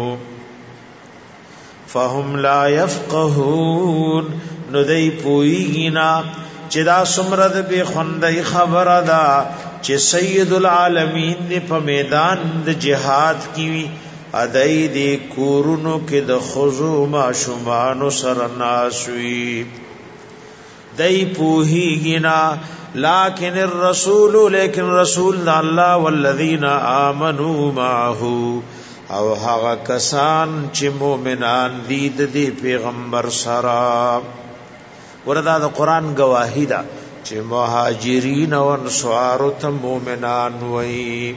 فهم لا يفقهون ندئی پوئینا چې دا سمرد به خوندې خبره ده چې سید العالمین دې په میدان د جهاد کې ادای دې کورونو کې د خضوع ماشومان سره ناسوي دای پوهیږي لكن الرسول لیکن رسول الله والذین آمنوا معه او هغه کسان چې مؤمنان دي د پیغمبر سره وردا د قران گواہی دا چې مهاجرین او انصار ته مؤمنان وای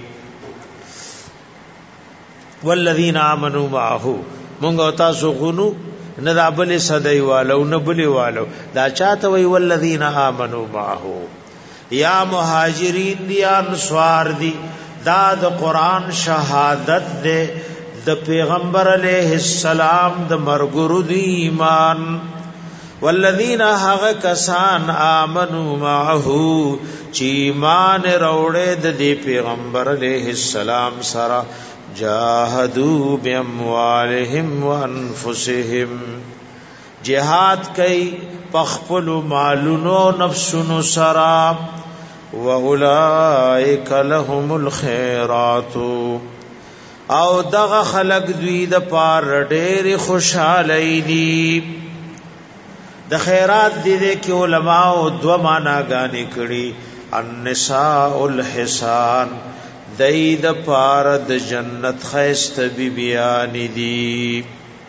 والذین آمنوا معه مونږ تاسو غنو نه دا بل صدای والو نه بلی والو دا چاته وی والذین آمنوا معه یا مهاجرین دی انصار دی دا د قران شهادت دے د پیغمبر علیہ السلام د مرګرو دی ایمان والذین هغه کسان آمنوا معه چې ایمان وروړي د پیغمبر علیہ السلام سره جاهدوا باموالهم وانفسهم جهاد کوي پخپل مالونو نفسونو سره واولائک لهم الخيرات او دغه خلق دوی د پار ډېر خوشاله دي د خیرات دې کې علماء دو معنا غانې کړي النساء الحسان دای د پار د جنت خیسته بیان دي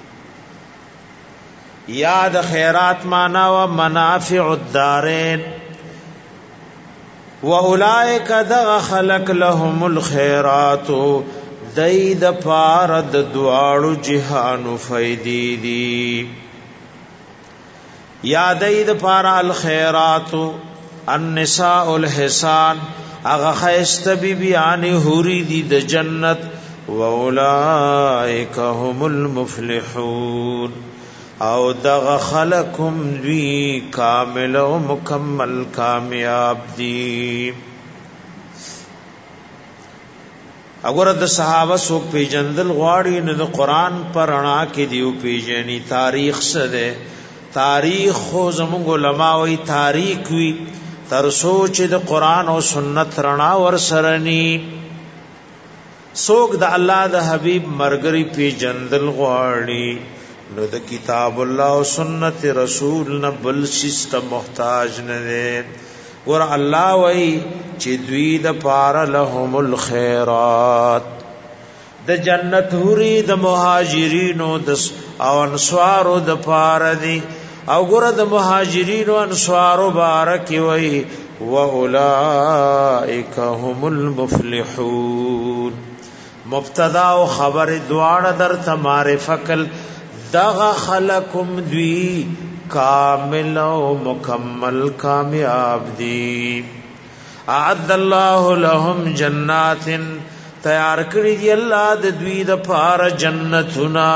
یا د خیرات معنا و منافع الدارین واولائک دغ خلق لهم الخيرات دای د پار د دواړو جهانو فائدې دي یا دای د پار الخيرات النساء الحسان اغا خیست بیبیان حوری دی د جنت واولائک هم المفلحون او دغ خلقم دوی کامل و مکمل کامیاب دی. اگر د صحابه سو پیجندل غواړي نو د قران پر انا کې دیو پیجنی تاریخ سره تاریخ خو زموږ علما وی تاریخ وی تر سوچ د قران او سنت رڼا ور سرنی سوک د الله د حبیب مرګري پیجندل غواړي نو د کتاب الله او سنت رسول نه بل سیستم محتاج نه دی. ور الله وای چې دوی د پار لهم الخيرات د جنت حوري د مهاجرینو د او انصارو د پار دي او ګره د مهاجرینو انصارو بارک وای واولائک هم المفلحون. مبتدا او خبر دواړه در ته معرفکل دغه خلقم دوی کامل او مکمل کامیاب دی. اعد الله لهم جنات تیار کړی دی الله د دوی د پار جنتنا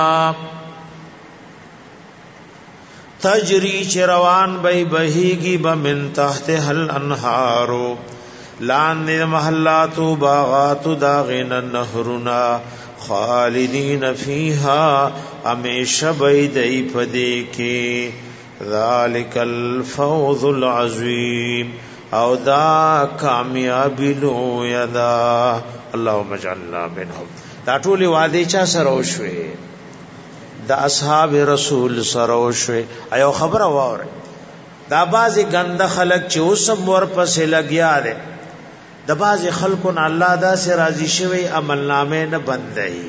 تجری چروان بی بهیگی بمن تحت هل انهارو لان محلات و باغات داغین نهرنا خالدین فیها امیشہ بیدئی پدے کے ذالک الفوز العظیم او دا کامیابی لو یدا. اللهم اجعلنا منهم. دا ټول وعده چا سره وشوي د اصحاب رسول سره وشوي. ایو خبره واره دا بازي ګنده خلک چې اوسم ور پسې لګیا دي د بازي خلکو نه الله دا سه راضي شوی عمل نامه نه بندي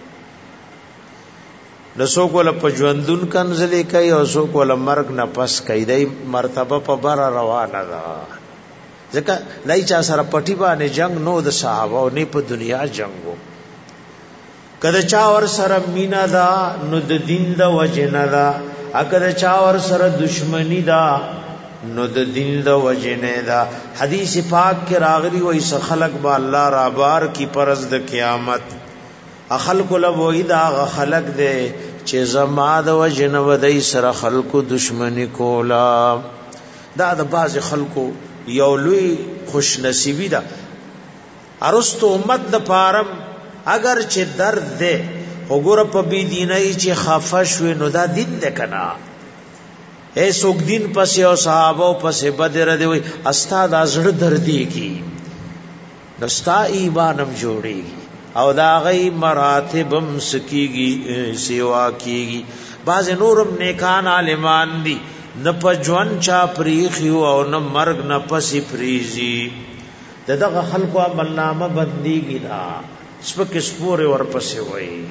نسو کوله پجوندون کنزلې کوي او سو کوله مرګ نه پس کوي د مرتبه په بار روانه ده ځکه دای چا سره پټی باندې جنگ نو د صحابه او نه په دنیا جنگو کله چا ور سره مینا دا نو د دین د وجنه دا اګه چا ور سره دشمنی دا نو د دین د وجنه دا. حدیث پاک کې راغلی وای س خلق با الله را بار کی پرز د قیامت خلق له وای دا خلق دے چې زما د وجنه ودای سره خلق دشمنی کولا. دا د باز خلقو یو لوی خوش نصیبی دا ارستو امت د پارم اگر چې درد دے وګوره په بی دیني چې خفش وي نو دا دین ده کنا اے سوک دین پس او صحابه پس بدر دی وي استاد ازړه دردی کی نستا ایمانم جوړیږي او دا غي مراتبم سکیږي سیوا کیږي. باز نورم نیکان عالمان دي نه پجوان چا پریخي او نه مرګ نه پسی فریزي دغه خلقو عمل نامه بنديږي دا سپک سپور ور پسې وای.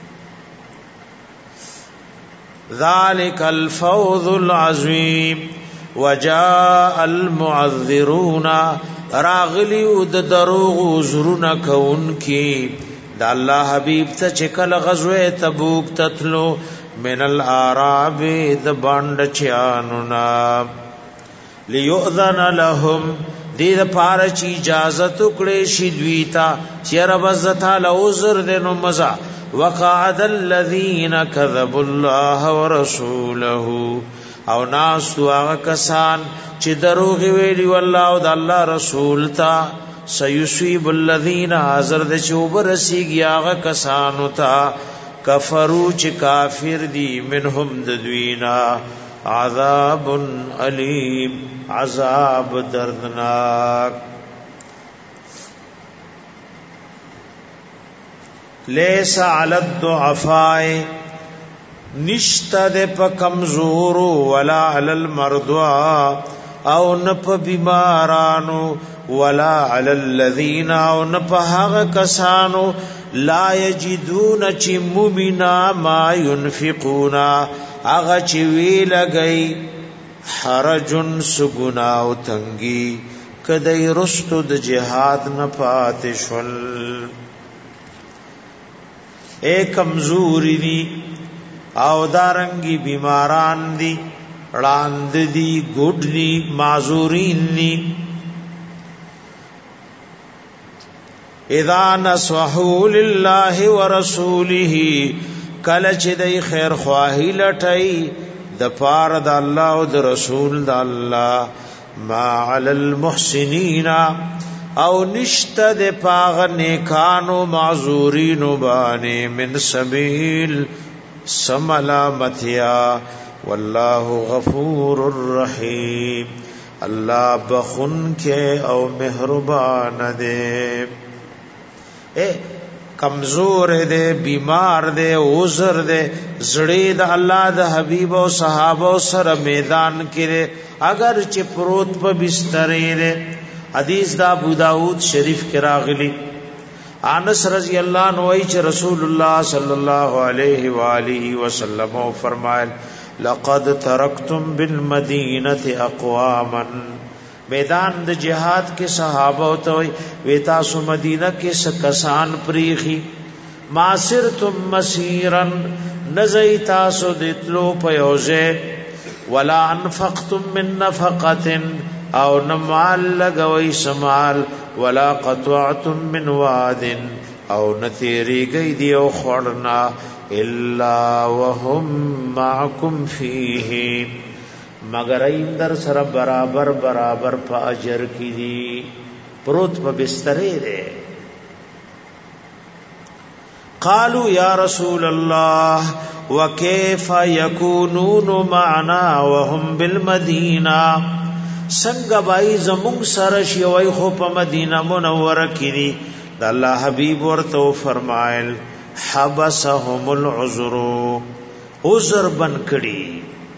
ذالک الفوز العظیم وجاء المعذرون راغلی د دروغ عذرنا کون کی د الله حبیب ته چکل غزوه تبوک تتلو من الاعراب د باند چانونا ليؤذن لهم دې د پاره چې اجازه وکړي شي دوی ته چې رب عزت له عذر دینو مزه وقعد الذين كذبوا الله ورسوله او ناس هغه کسان چې دروغ ویلي والله او د الله رسول ته سيصيب الذين حاضر د چوبر سیږي هغه کسانو ته کفرو چې کافر دي منهم د دوینا عذاب علیم عذاب دردناک. لیس علی الضعفاء نشتا دے پا کمزورو ولا علی المرضوا او نپ بیمارانو ولا علی الذین او نپ حق کسانو لا یجدون چی مبینا ما ینفقونا اغا چی وی لگئی حرجن سگناو تنگی کدی رستو د جہاد نپاتشل اے کمزوری دی او دارنگی بیماران دی راند دی ګډنی معذورین نی اذا نصحوا لله ورسوله کله چې دی خیر خواهی لټای د پاره د الله او د رسول د الله ما علی المحسنین او نشته د پاغ نیکانو معذورین باندې من سبیل سملامتیا والله غفور الرحیم الله بخن کې او مهربان دے کمزور دے بیمار دے عذر دے زړې د الله د حبیب او صحابه سره میدان کې اگر چې پروت په بسترې ده حدیث دا ابو داود شریف کې راغلی انس رضی الله عنه وایي چې رسول الله صلی الله علیه و آله وسلم فرمایل لقد ترکتم بالمدینه اقواما میدان د جهاد کې صحابه او ته وی تاسو مدینه کې سکسان پریخي ماسرتم مسیرا نزئی تاسو دتلو پیوزه ولا انفقتم من نفقه او نمال لګوي سمال ولا قطعتم من واد او نتیری گئی دی او خورنا الا وهم معكم فيه مگر ایندر سره برابر په اجر کی دی پروت په بسترې ده قالوا یا رسول الله وكيف يكونون معنا وهم بالمدینه څنګه بای زمون سره شي وای خو په مدینه منوره کې دي د الله حبیب ورته فرمایل حبسهم العذر عذر بن کړي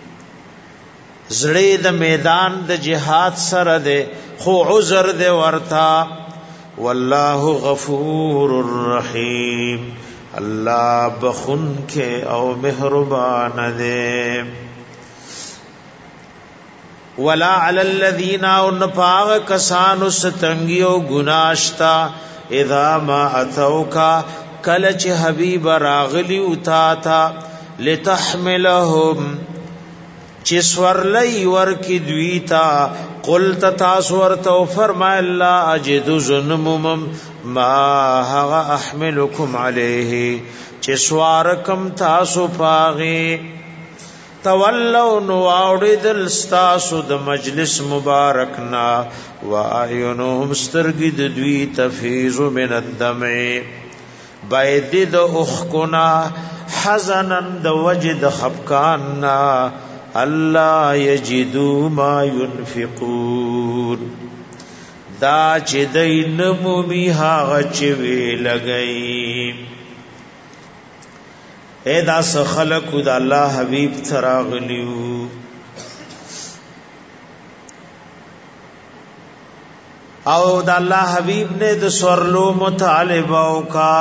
زړې د میدان د جهاد سره ده خو عذر ده ورتا والله غفور الرحیم الله بخون کې او مهربان ده ولا علی الذین انفاق کسانو ستنګیو گناشتا اذا ما اتوکا کل چې حبیب راغلی اوتا تا لتحملهم چې سورلی ورکی دویتا قلت تاسور تو فرمای الله اجد ظنمم ما هغه احملکم علیه چې سوارکم تاسو پاغي تولوا نواوردل استاسو د مجلس مبارکنا واعینهم استرگد دوی تفیض من الدمع باید د اخکنا حزنا د وجد خفقاننا الله یجدو ما ينفقون دا چې دین مومی هغه چې وی لګئی اے دا خلق د الله حبیب تراغلیو او د الله حبیب نے د سورلو مطالبه او کا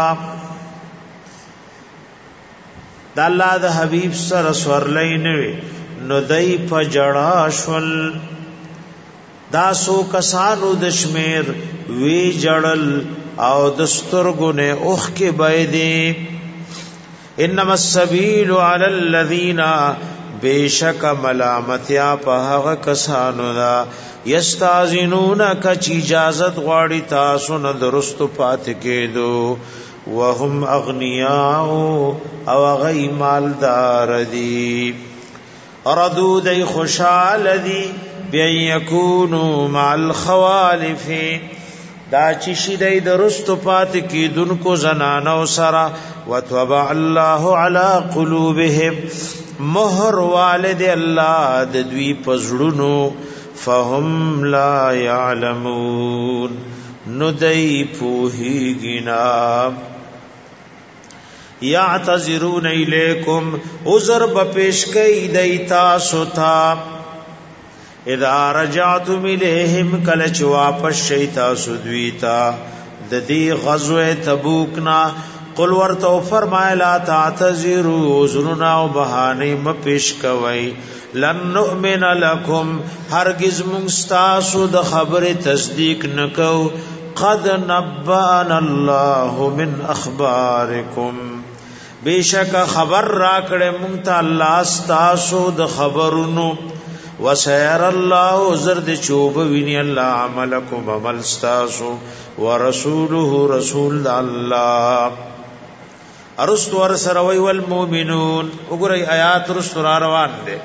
د الله د حبیب سره سورلای نه نو دای په جړا شول دا سو کسانو د شمیر وی جړل او دسترګو نه اوخ کې بيدي انما السبيل على الذين بیشک ملامتیا په هغه کسانو دا یستاذنون کچ اجازت غواړي تاسو نه درست پات کېدو وهم اغنیاء او غی مالدار دی اردو دی خوشحال دی بین یکونو مع الخوالف دا چشی دی درست پات کی دن کو زنانو سرا وطبع اللہ علی قلوبهم مہر والد اللہ دوی پزڑنو فهم لا یعلمون ندی پوہی گنا یعتذرون الیکم عذر بپیش کئی دیتا ستا اذا رجعتم الیہم کلچ واپس شیطا سدویتا ددی غزوہ تبوکنا قل ورتو فرمائے لا تعتذروا عذرنا و بہانے مپیش کوئی لن نؤمن لکم ہرگز منستاسو د خبر تصدیق نکو قد نبأنا اللہ من اخبارکم بیشک خبر راکڑے مونږ ته الله ستاسو د خبرونو وسير الله زرد چوب ویني الله عملکم عمل استاسو ورسوله رسول الله ارست ور سروي والمؤمنون وګورئ آیات رست روان دي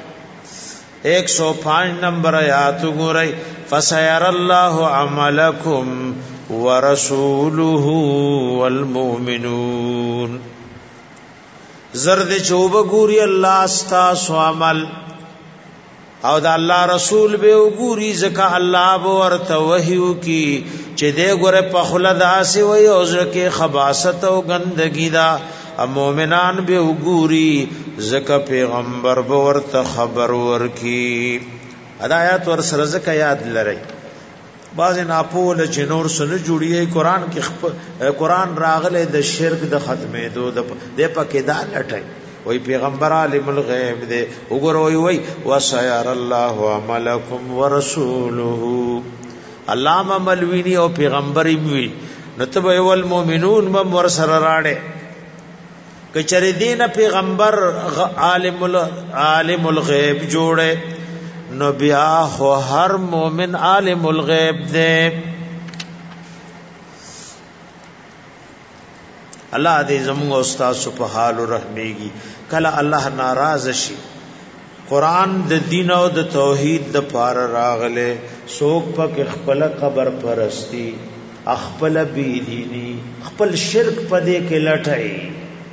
105 نمبر آیات وګورئ فسير الله عملکم ورسوله والمؤمنون زرد چوب ګوري الله استاسو عمل او دا الله رسول به وګوري ځکه الله به ورته وحیو کی چې دې ګوره په خلد آسی وي او ځکه خباثت او ګندګی دا مومنان به وګوري ځکه پیغمبر به ورته خبر ورکی هدایت ور سره ځکه یاد لري بعض ناپول چې نور سره جوړیږي قران کې قران راغله د شرک د ختمېدو د پکې دا لټای وی پیغمبر عالم الغیب دے وګوروي وی وسير الله عملکم ورسوله الله عمل ویني او پیغمبر وی نتب ول مؤمنون مم ورسر راړي کچری دین پیغمبر عالم الغیب جوړه نو بیا هو هر مؤمن عالم الغیب دے الله دې زموږ استاد په حال رحمېږي کله الله ناراض شي قران د دین او د توحید د پار راغله سوک پک خپل قبر پرستی خپل بی دینی خپل شرک پدې کې لټای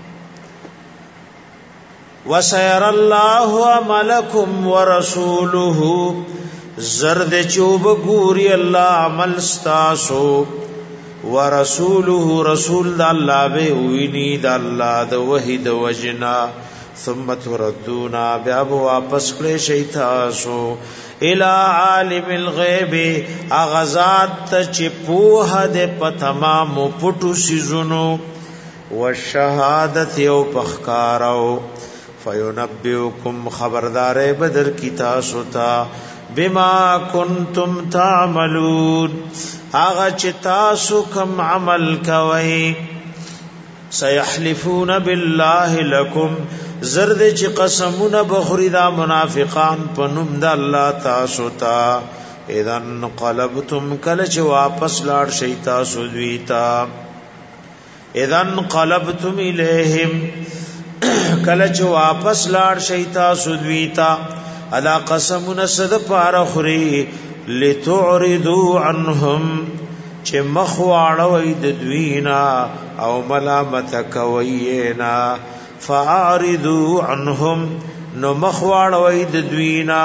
وسير الله عملکم ورسوله زرد چوب ګوري الله عمل استاسو ورسوله رسول د الله به ویني د الله د وحید وجنا ثم تردون بیا واپس کړي شي تاسو الى عالم الغیب اغزاد چې په د پتمام پټو سيزونو والشهادت او پخکارو فینبئکم خبردار بدر کی تاسو ته بما کنتم تعملون آغا چه تاسو کم عمل کوئی سیحلفون بالله لکم زرد چه قسمون بخوری دا منافقان پنم دا اللہ تاسو تا اذن قلبتم کل چه واپس لار شی تاسو دویتا اذن قلبتم الیہم کل چه واپس لار شی تاسو دویتا ادا قسمون صد پار خوری لتعرضوا عنهم چې مخواړوي د دوینا او ملامت کوینا فاعرضوا عنهم نو مخواړوي د دوینا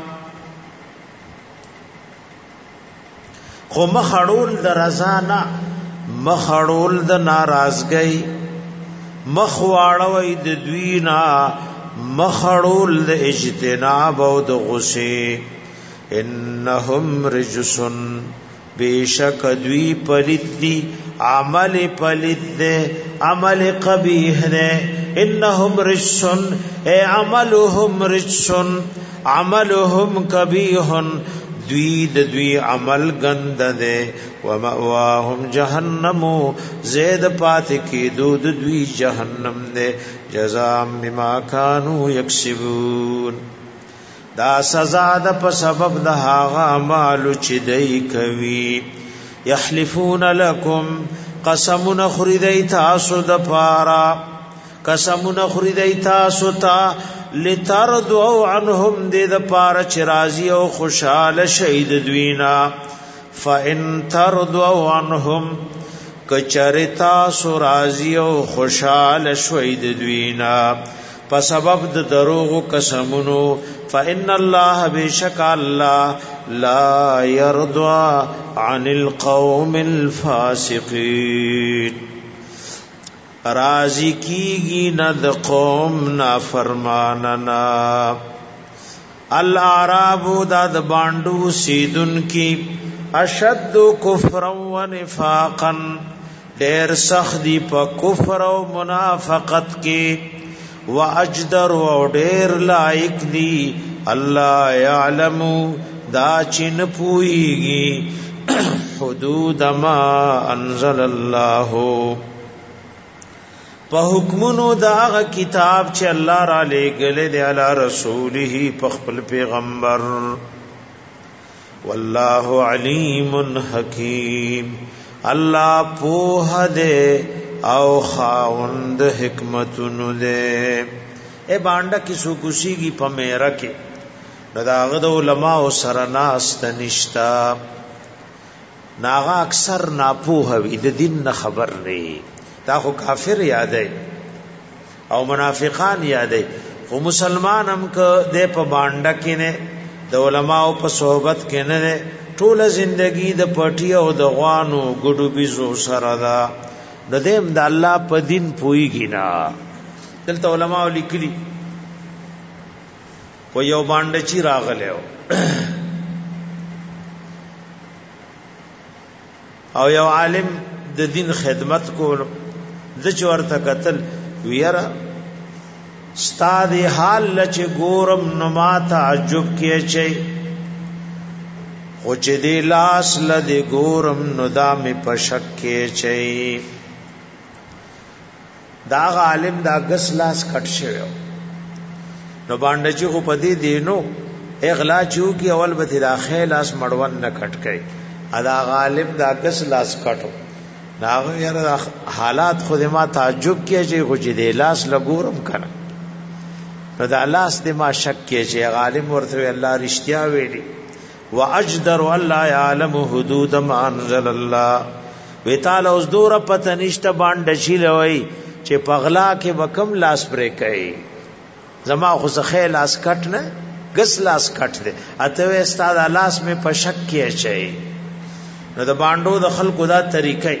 خو مخړول د رضانا مخړول د ناراضګۍ مخواړوي د دوینا مخړول د اجتناب او د غصه انهم رجسن بیشک دوی پلید دی عمل پلید دے عمل قبیح دے انهم رجسن اے عملهم رجسن عملهم قبیح دوی عمل گند دے ومأواهم جہنم زید پات کی دود دوی جہنم دے جزاء بما كانوا یکسبون دا سزا د په سبب د هغه اعمال چې دای کوي یحلفون لكم قسمون خریدای تاسو د پارا قسمون خریدای تاسو ته لتردوا عنهم د پارا چې راضی او خوشاله شهید دوینا فان تردوا عنهم کچرتا سو راضی او خوشاله شهید دوینا په سبب د دروغ قسمونو فإن الله بشک الله لا يرضى عن القوم الفاسقين راضی کیږي نه د قوم نافرماننا الاعراب د باندو سیدن کی اشد کفر و نفاقا ډیر سخت دی په کفر او منافقت کې واجدر و ډیر لایق دی الله يعلم دا چن پويږي حدود ما انزل الله په حکمونو دا کتاب چې الله را لېږلی دی علی رسوله په خپل پیغمبر والله علیم حکیم الله پوه دے او خاوند حکمتونو دے اے بانڈا کسو کسی کی پمیرا کے نداغد علماء سره ناست نشتا ناغا اکثر ناپوهوی د دین نه خبر نی دا خو کافر یادای او منافقان یادای خو مسلمان هم که دے پا بانڈا کی نے د علماء په صحبت کې نه ټول زندگی د پټي او د غوانو ګډو بيزو سره دا د دیم د الله په دین پويږي نه دلته علماء لیکلي و یو باندې چی راغله او یو عالم د دین خدمت کول د چورته قتل ویرا استاد حال لچ ګورم نما تعجب کې چي خو چې دی لاس لدی ګورم نو دا می پشک کې چي دا عالم دا غس لاس کټ شوی نو باندې چې خو پدی دینو اغلا چو کی اول به دا خیلاس مړون نه کټ کړي ادا عالم دا غس لاس کټو ناغه یاره حالات خو ما تعجب کې چې خو چې دی لاس لګورم کنه نو دا لاس دې ما شک کې چې عالم ورته الله رښتیا ویلي واجدر الله يعلم حدود ما انزل الله وتعالى اوس دور پته نشته باندې شیلوي چې پغلا کې وکم لاس پرې کوي زما خو ځخه لاس کټ نه غس لاس کټ دې اته استاد لاس می په شک کې چي نو د باندو د خلکو دا طریقې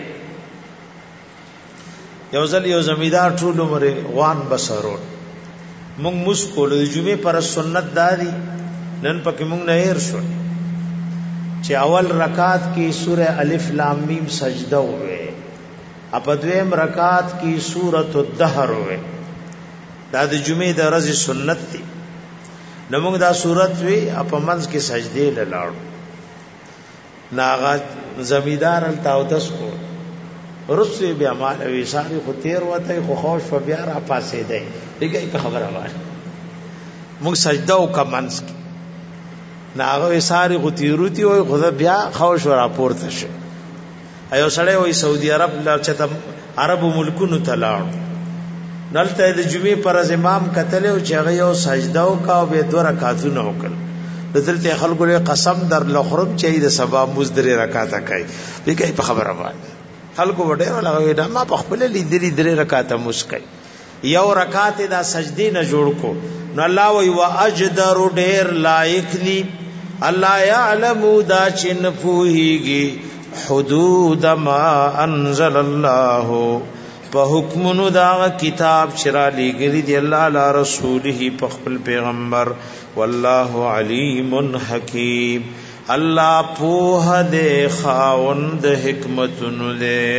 یو ځل یو زمیدار ټول عمر غوان بسرو مونږ مسکول د جمعې پر سنت داري نن پکې مونږ نه هیر شو چې اول رکعت کې سوره الف لام میم سجده وې په دویم رکعت کې سوره الدهر وې دا د جمعې د ورځې سنت دي نو موږ دا سورت وی په منځ کې سجدي لاړو ناغا زمیدار التاو دس کو رسې بیا مال وی ساري خو تیر وته خو خوش په بیا را پاسې دی دغه خبره وای موږ سجده وکمنس ناغه ساری غتیروتی وای خدا بیا خوش ورا پورته شه ایو سړی وای سعودي عرب لا چته عرب ملکونو تلاړ نلته د جمعې پر از امام کتل او چې یو سجده وکاو به دوه رکعاتونه وکړ دلته خلکو له قسم در لخرم چې د سبا مزدری رکعاته کوي دغه په خبره وای خلکو وړه ولا دا ما په خپل لیدلې درې رکعاته مسکای یو رکعت دا سجدي نه جوړ کو نو الله وی واجدر ډیر لایق دی الله يعلم دا چن پوهیږي حدود ما انزل الله په حکمونو دا کتاب چرا لګری دی الله علی رسوله په خپل پیغمبر والله علیم حکیم الله پوه دې خاوند حکمتونو دې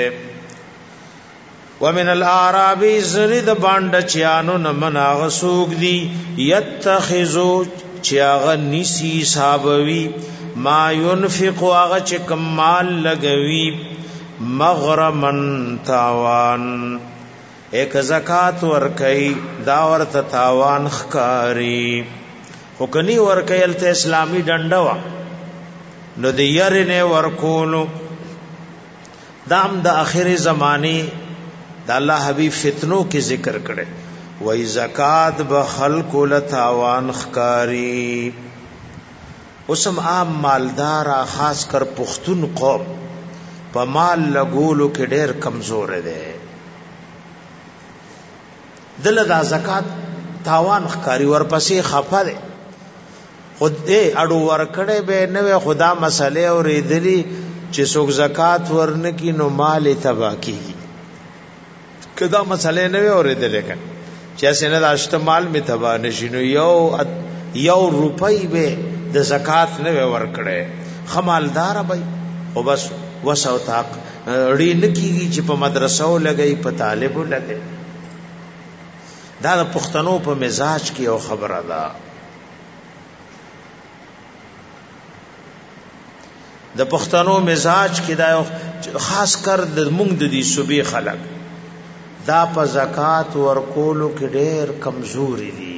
ومن الاعراب زرد باند چانو نمنا غسوک دی یتخذو چاغ نسی صحابوی ما ينفق آغا چکم مال لگوی مغرمن تاوان ایک زکاة ورکی داورت تاوان خکاری خکنی ورکی التا اسلامی ڈنڈوا نو دی یرن ورکولو دام دا آخر زمانی دا الله حبیب فتنو کی ذکر کرے وی زکات بخلق لتاوان خکاری اسم عام مالدار خاص کر پختون قوم پا مال لگولو کی ډیر کمزور دے دل دا زکات تاوان خکاری ورپسی خفا دے خود دے اڑو ورکڑے بے نوے خدا مسئلے اور ریدلی چی سوک زکات ورنکی نو مال تبا کی کدا مسئلے نوے اور ریدلے کن چیسے نا داشت مال میں تبا نشینو یو روپئی بے د زکات نوے ورکڑے خمالدار بھائی او بس وسو تاق ری نکیږي چې په مدرسو لګي په طالبو لګي دا د پښتنو په مزاج کې او خبره ده د پښتنو مزاج کې دا خاص کر د مونږ د دې صوبې خلک دا په زکات ورکولو کې ډېر کمزوري دي.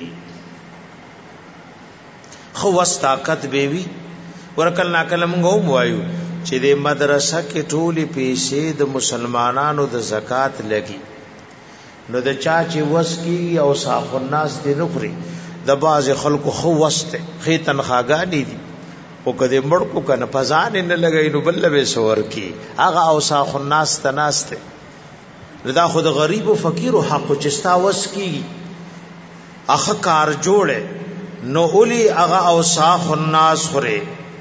خو واس طاقت به وي ورکل ناکل موږ وایو چې د مدرسه کې ټولي پیسې د مسلمانانو د زکات لګي، نو د چا چې وس کی او صاحب الناس دې نخري د باز خلکو خو وسته خې تنخواګانی دي او کده مړ کو کنه فزان نه لګي نو بل به سور کی هغه او صاحب الناس تناسته دا خود غریب او فقیر او حق چستا وس کی اخ کار جوړه نو اولی اغا اوساخ الناس خورے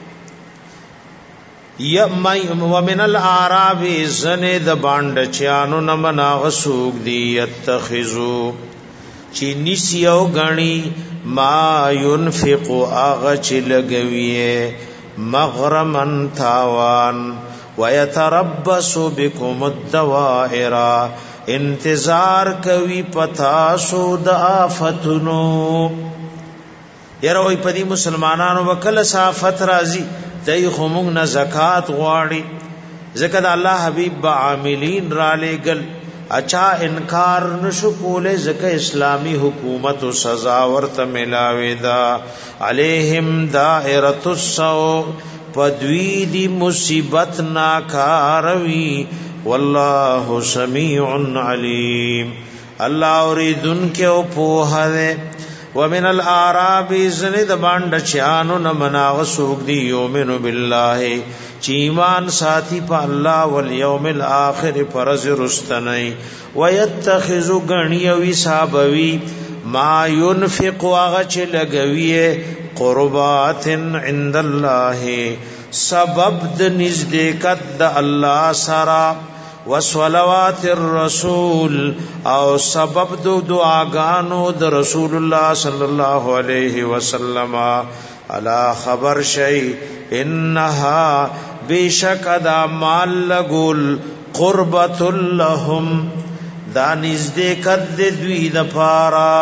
ومن الاعراب زند باند چیانو نمنا غسوک دی اتخذو چی نسیو گنی ما ينفق آغا چی لگویے مغرمن تاوان ویتربس بکم الدوائرہ انتظار کوي پتاسو د آفتنو. یره وای پدی مسلمانانو وکله صافت راضی دای خمون نه زکات غواړي زکه د الله حبیب با عاملین را لګل اچھا انکار نشو کوله زکه اسلامی حکومت او سزا ورته ملاوي دا علیہم دائرۃ السوء پدوی دی مصیبت ناکاروی والله سمیع علیم. الله اوریدن کے او پوها دے. ومن الاعراب زند باند چانو نمنا وسوق دی یومن بالله چی ایمان ساتھی پا اللہ والیوم الاخر پرز رستنی ویتخذ گنیوی صحابوی ما ينفق آغچ لگوی قربات عند اللہ سبب د نزدېکت د الله سرا وصلوات الرسول او سبب د دعاګانو د رسول الله صلی الله علیه وسلم الا خبر شی انها بیشک دا مال لګول قربت لهم دا نزدېکت د دوی د پارا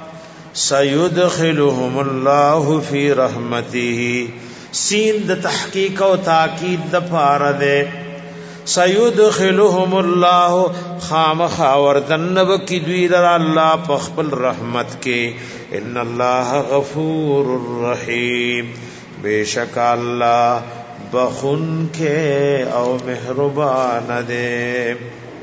سيدخلهم الله فی رحمته سین د تحقیق او تاکید د پاره ده سيدخلهم الله خامخ وردنب کی دوی در الله په خپل رحمت کې ان الله غفور الرحیم بیشک الله بخون کې او مهربان ده.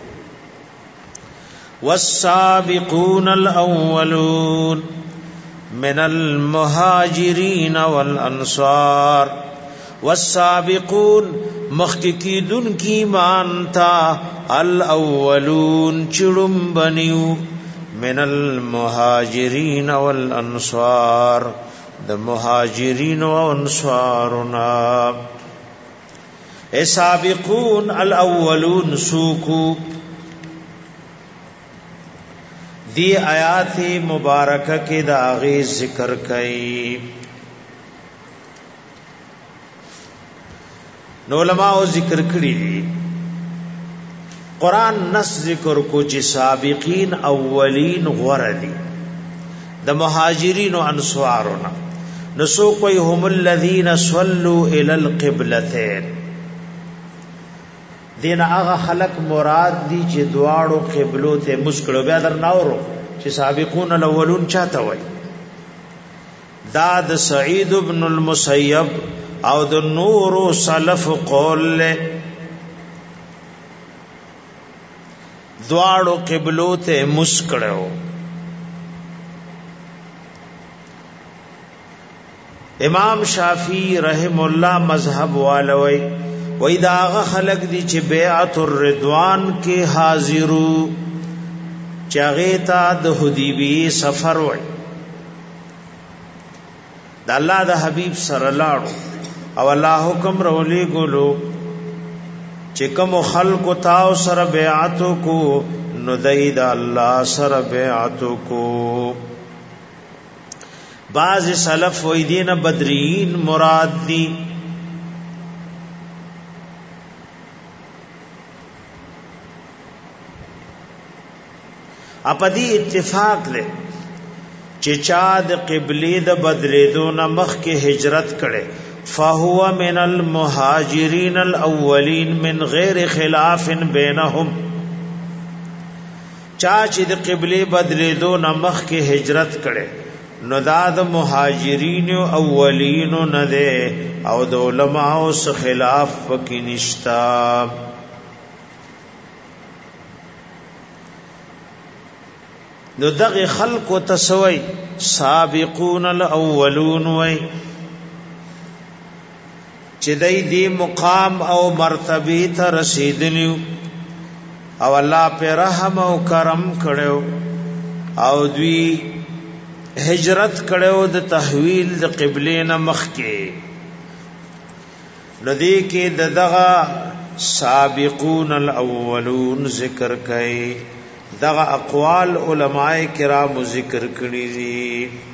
والسابقون الاولون من المهاجرین والانصار والسابقون مخکیدن کی مانتا الاولون چڑم بنیو من المهاجرین والانصار د مهاجرین و انصارنا. اے سابقون الاولون سوکو دی آیات مبارکہ کے داغی ذکر کئی. نو علماء ذکر کری قرآن نص ذکر کو چی سابقین اولین غردی د مهاجرین و انصارنا نسو کوئی هم الذین صلو الى القبلتین دین آغا خلق مراد دی چې دواړو قبلو ته مسکړو بیا در ناورو چې سابقون الاولون چاته وای دا د سعید ابن المسیب او د نور سلف قول له دواړو قبلو ته مسکړو. امام شافعی رحم الله مذهب والوی وای دا هغه خلق دي چې بیعت الرضوان کې حاضرو چاغه تا د حدیبی سفر وای د الله د حبیب سره لاړو او الله حکم رولي ګلو چې کوم خلق تاو سره بیعت کو نو دید الله سره بیعت کو. بعض سلف وای دین بدرین مراد دی اپدی اتفاق لے چې چا د قبله د بدلیدو نه مخکې هجرت کړي فهو من المهاجرین الاولین من غیر خلاف بینهم چا چې د قبله بدلیدو نه مخکې هجرت کړي نو دا د مهاجرین اولین نه ده او د علماء سره خلاف پکې نشتا. نو دغه خلق تسوي سابقون الاولون وای چې دای دی مقام او مرتبه ته رسیدلیو او الله په رحم او کرم کړو او دوی هجرت کړو د تحویل د قبله نه مخکې. ندی کې دغه سابقون الاولون ذکر کړي دغه اقوال علماء کرام ذکر کړي دي.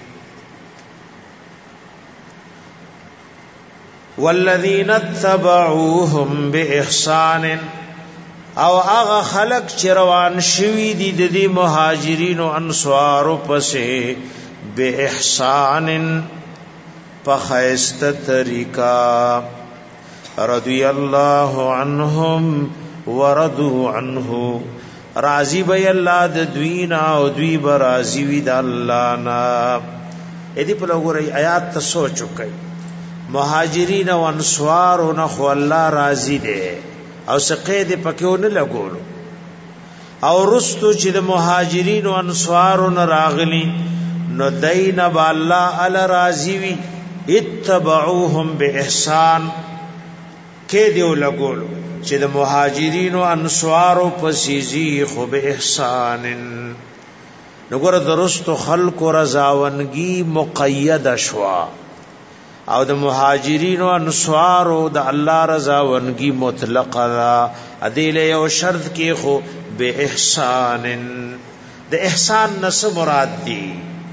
والذین اتبعوهم باحسان او هغه خلق چې روان شوي دي د دې مهاجرین او انصار پسې باحسان په خیسته طریقہ رضی الله عنهم ورضوا عنه راضی بی الله د دوینا او دوی به راضی وي د الله نا. اې دې په لګوري آیات ته سوچ وکړئ مهاجرین او انصار نو خو الله راضی دي او سقید پکېو نه لګولو او رستو چې د مهاجرین او انصار نو راغلی نو دین با الله ال راضی وی اتبعوهم باحسان کې دیو لګولو چې د مهاجرین او انصار په سيزي خو به احسان نو ګور درستو خلق رضاونګي مقید شوا او د مهاجرین او انصار او د الله رضاونګي مطلق را ادله یو شرط کې خو به احسان د احسان نس مراد دی.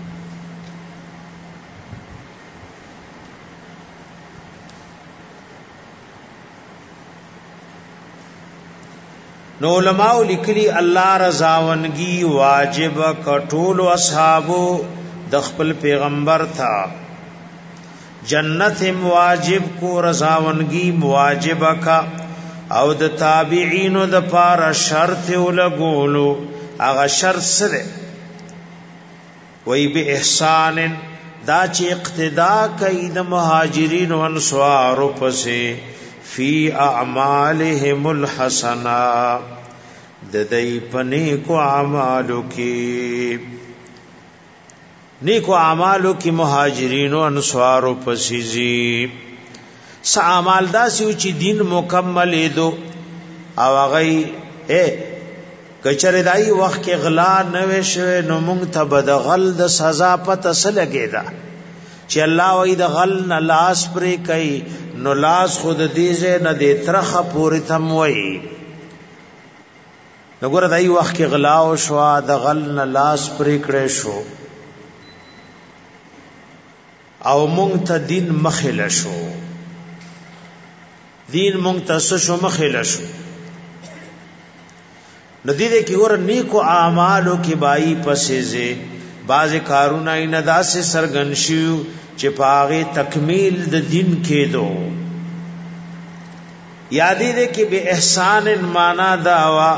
نو علماء لیکلی الله رضاونګي واجب کټول اصحابو د خپل پیغمبر تھا جنت واجب کو رضاونګي واجب کا او د تابعین د پار شرط ولګولو هغه شرط سره وای به احسان دا چې اقتدا کوي د مهاجرین او انصار پسې فی اعمالهم الحسنہ د دای پنی کو اعمالو کی نیکو اعمالو کی مهاجرین او انصار پسیزی س اعمال داسې چې دین مکمل دو او غي کچره دای وخت کې غلا نه وشوي نو مونږ ته بدغل د سزا پته سره لګیدا چې الله وای د غل نه لاس پرې کوي نو لاس خود دیزه نه دې ترخه پوری تم وای نګور دای وخت کې غلا او شوا د غل نه لاس پرې کړې شو او مونږ ته دین مخله شو دین مونږ ته شو مخله شو ندی دې کې ور نیکو اعمالو کې بای پسې زه باز کارونه نه داسې سرګن شو چې پاغه تکمیل د دین کې دو یادې دې کې به احسان معنا داوا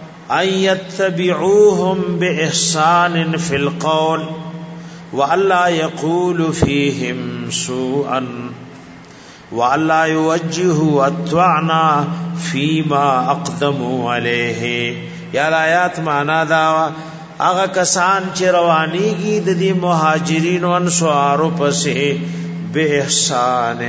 ايتبعوهم باحسان في القول والا يقول فيهم سوءا والا يوجهوا الطعنا فيما اقدموا عليه یا آیات معنا دا هغه کسان چې روانيږي د دې مهاجرین او انصار پسې به احسان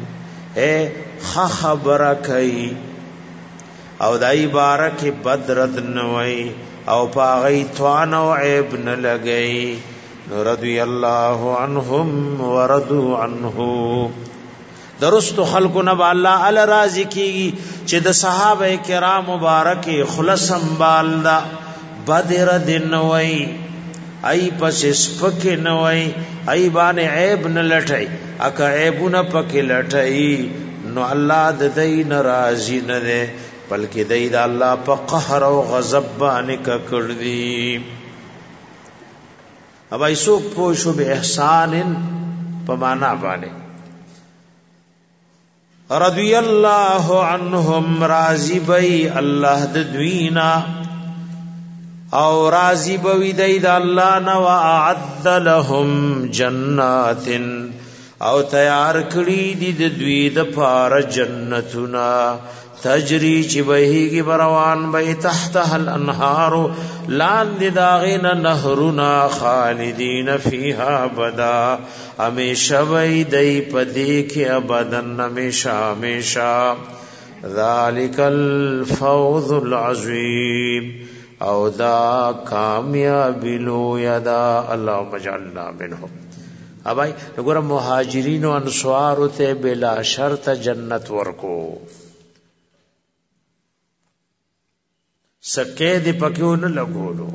خبره کوي او دای بارک بدرد نوي او پاغي توان او عیب نه لګي نو رضی الله عنهم ورضوا عنه درست خلقنا بالله ال راضی کی چې د صحابه کرام مبارک خلص سنبالدا بدر دین وای ای پس سپک نه وای ای باندې عیب نه لټای اکه عیبونه پکې لټای نو الله د دې ناراضی نه ده بلکې د دې الله په قهر او غضب باندې کړ دی. اب ایسو پوښو به احسان په معنا باندې رضی الله عنهم راضی بی الله د دوینا او راضی بوی دید الله نو اعد لهم جنات او تیار کړی دي د دوی د پار جنتنا تجری چې بهيږي بروان به تحتها الانهار لاندې داغینا نهرنا خالدین فیها ابدا همیشه وي دی پدې کې ابدن همیشه همیشه ذالک الفوز العظیم او دا کامیابی لو یدا اللهم اجعلنا منهم ابای وګوره مهاجرین او انصار ته بلا شرط جنت ورکو سکه دی پکیونه لګولو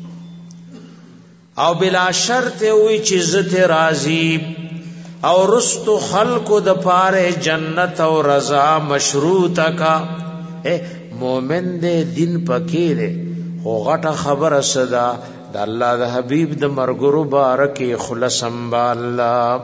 او بلا شرط وی چې زته راضی او رستو خلق د پاره جنت او رضا مشروط کا مومن دې دین پکې دې خو غټه خبره صدا د الله د حبیب د مرګرو بارکه خلص الله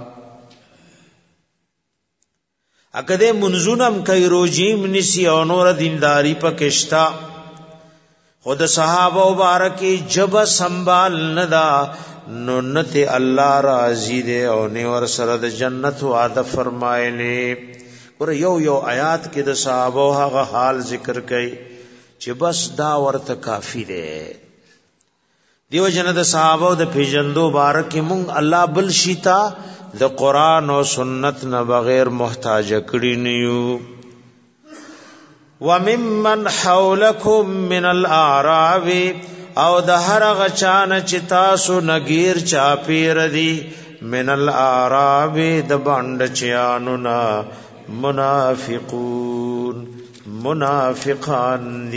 اکده منزونم کای روجیم نسی او نور دینداری پکشتا خود صحابه مبارکی جب سنبال ندا نونت الله راضی دے او نے ور سره د جنت وعده فرمایلی ور یو آیات کې د صحابه هغه حال ذکر کړي چې بس دا ورته کافی دی دیو جن د صحابه د پیجندو مبارک مونږ الله بل شیتا د قران او سنت نه بغیر محتاج کړی نیو وممن حولکم من الاعراب او د هر غچان چې تاسو نگیر چا پیر دی من الاعراب د باند چانو نا منافقون منافقان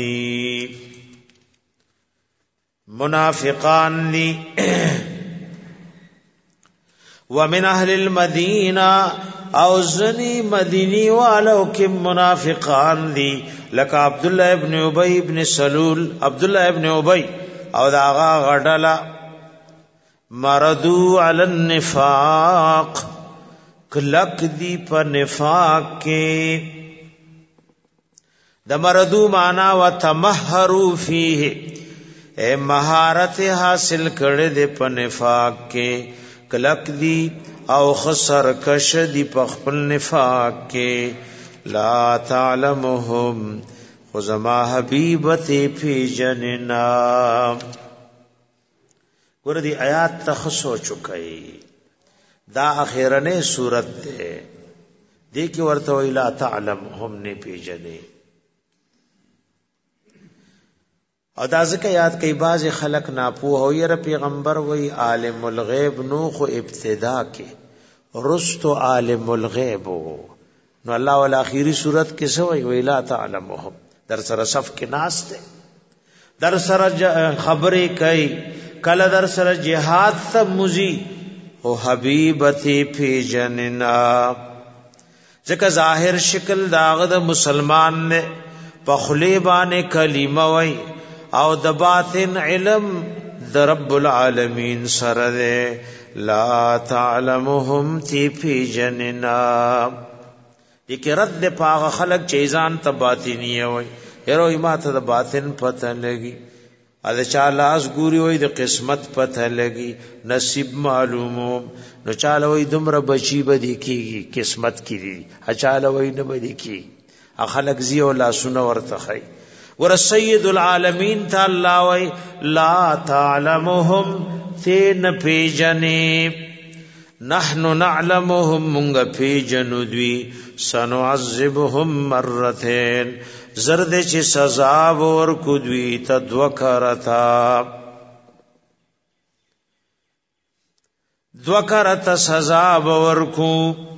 دی ومن اهل المدینه او زنی مدینی والو کم منافقان دی لکه عبد الله ابن ابی ابن سلول عبد الله ابن ابی او داغا غډلا مردو علی النفاق کلک دی په نفاق کې د مردو معنا وتمهروا فیه اے مہارت حاصل کړه د په نفاق کې کلک دی او خسر کش دی په خپل نفاق کې لا تعلمهم خزما حبیبتی فی جننا ګور دی آیات تخصو چکای دا اخیرنه صورت ده دی کی ورته ویلا تعلمهم نه پی جنې او دا ځکه یاد کوي باز خلق ناپوه او یره پیغمبر وی عالم الغیب نو خو ابتدا کې رستو عالم الغیب نو الله ول اخیری صورت کې سوې ویلا تعلمهم در سره صف کې ناس ته در سره خبرې کوي کله در سره جهاد ته مزي او حبیبتی فی جننا ځکه ظاهر شکل داغه د مسلمان نه په خلی باندې کلمه وای او د باطن علم د رب العالمین سره ده لا تعلمهم فی جننا یک رد پاغه خلق چیزان ته باطنیه وای هرو ایماته د باطن پته لګي اده چالاس ګوري وای د قسمت پته لګي نصیب معلومو نو چاله وای دمر بچی بدی کیږي قسمت کیږي اچاله وای نه بدی کی اخلق زی او لا سن ورته خی ور سید العالمین تعالی وای لا تعلمهم تین پیجنی نحنو نعلمهم منغ پیجنو دوی سنعذبهم مرتين زرد چه سزا ور کو دوی تدوکرتا دوکرتا سزا ور کو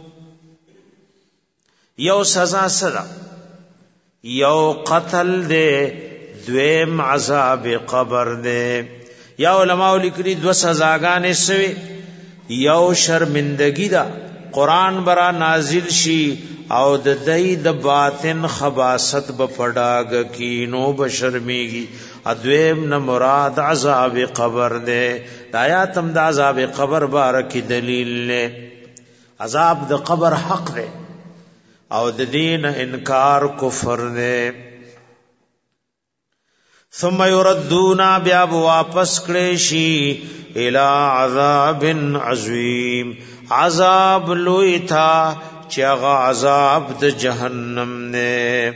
یو سزا صدا یو قتل دے دویم عذاب قبر دے یا علماء لکلی دو سزاگانے سوی یو شرمندگی دا قرآن برا نازل شی او د دای د باطن خباست بپډاګ کی نو بشرمیږي ادویم نه مراد عذاب قبر دے آیات هم د عذاب قبر بارکی دلیل له عذاب د قبر حق دے او د دین انکار کفر دے ثم يردون بیا واپس کړي شي الى عذاب عظیم عذاب لوی تھا چې هغه عذاب د جهنم نه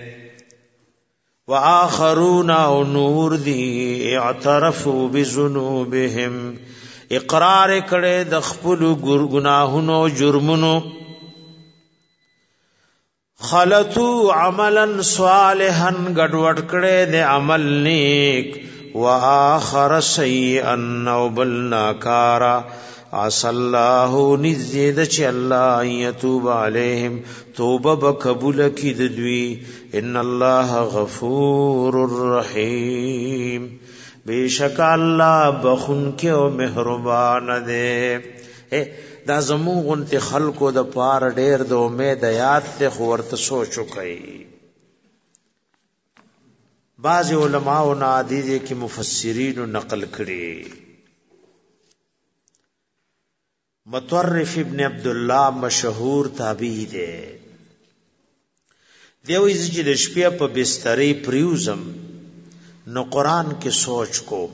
واخرون نور دی اعترفوا بذنوبهم اقرار کړي د خپل ګناهونو جرمونو خلطو عملا صالحا گڑوڑ کڑے دے عمل نیک وآخر سیئا نوبل ناکارا عسى الله نزيد چې الله يتوب عليهم توبه بقبول کی دوی ان الله غفور رحیم بیشک الله بخون کې او مهربان دی دا زموږ خلکو د پار ډېر د امید یاد ته خورته سوچو کوي بعض علماء او نادیز کې مفسرین نقل کړي مطرف ابن عبد الله مشهور تابعی دی دیوې چې د شپې په بسترې پریوزم نو قران کې سوچ کو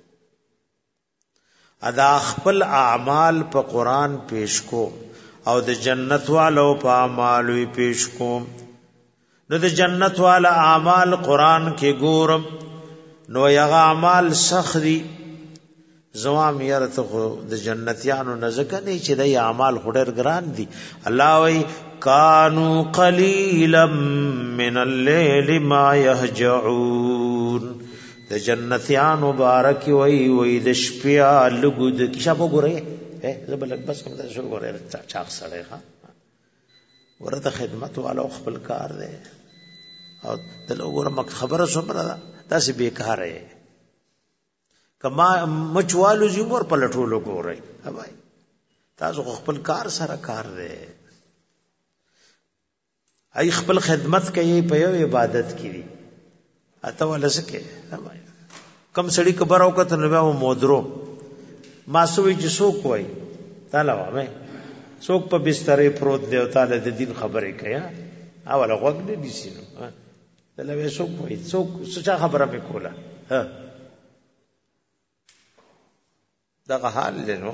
ادا خپل اعمال په قران پیش کو او د جنت والو په اعمال پیش کو نو د جنت والا اعمال قران کې ګورم نو یغه اعمال سخري زوام يرته د جنتیانو نزدک نه چې د اعمال خډر ګران دي الله وی کانوا قلیلا من الليل ما يهجعون د جنتیان مبارک وی د شپیا لګود کښه وګوره زبلک بس کوم د شو ګوره چاخ سره ها ورته خدمت والا خپل کار دی او د وګوره خبره سمره تاسو بیکاره کما مچوالو زمور پلټولو ګورئ هاوای تاسو خپل کار سره کار دی ای خپل خدمت کوي په یو عبادت کې اته ولا سکه هاوای کم سړی کبر او کته نو به مودرو ماسوي چې څوک وای تعالی وای څوک په بسترې پروت دی او تعالی د دین خبرې کوي اوله وګ نه دي سينو دلته څوک وای څوک څه خبره به کوله ها دغه حال لنو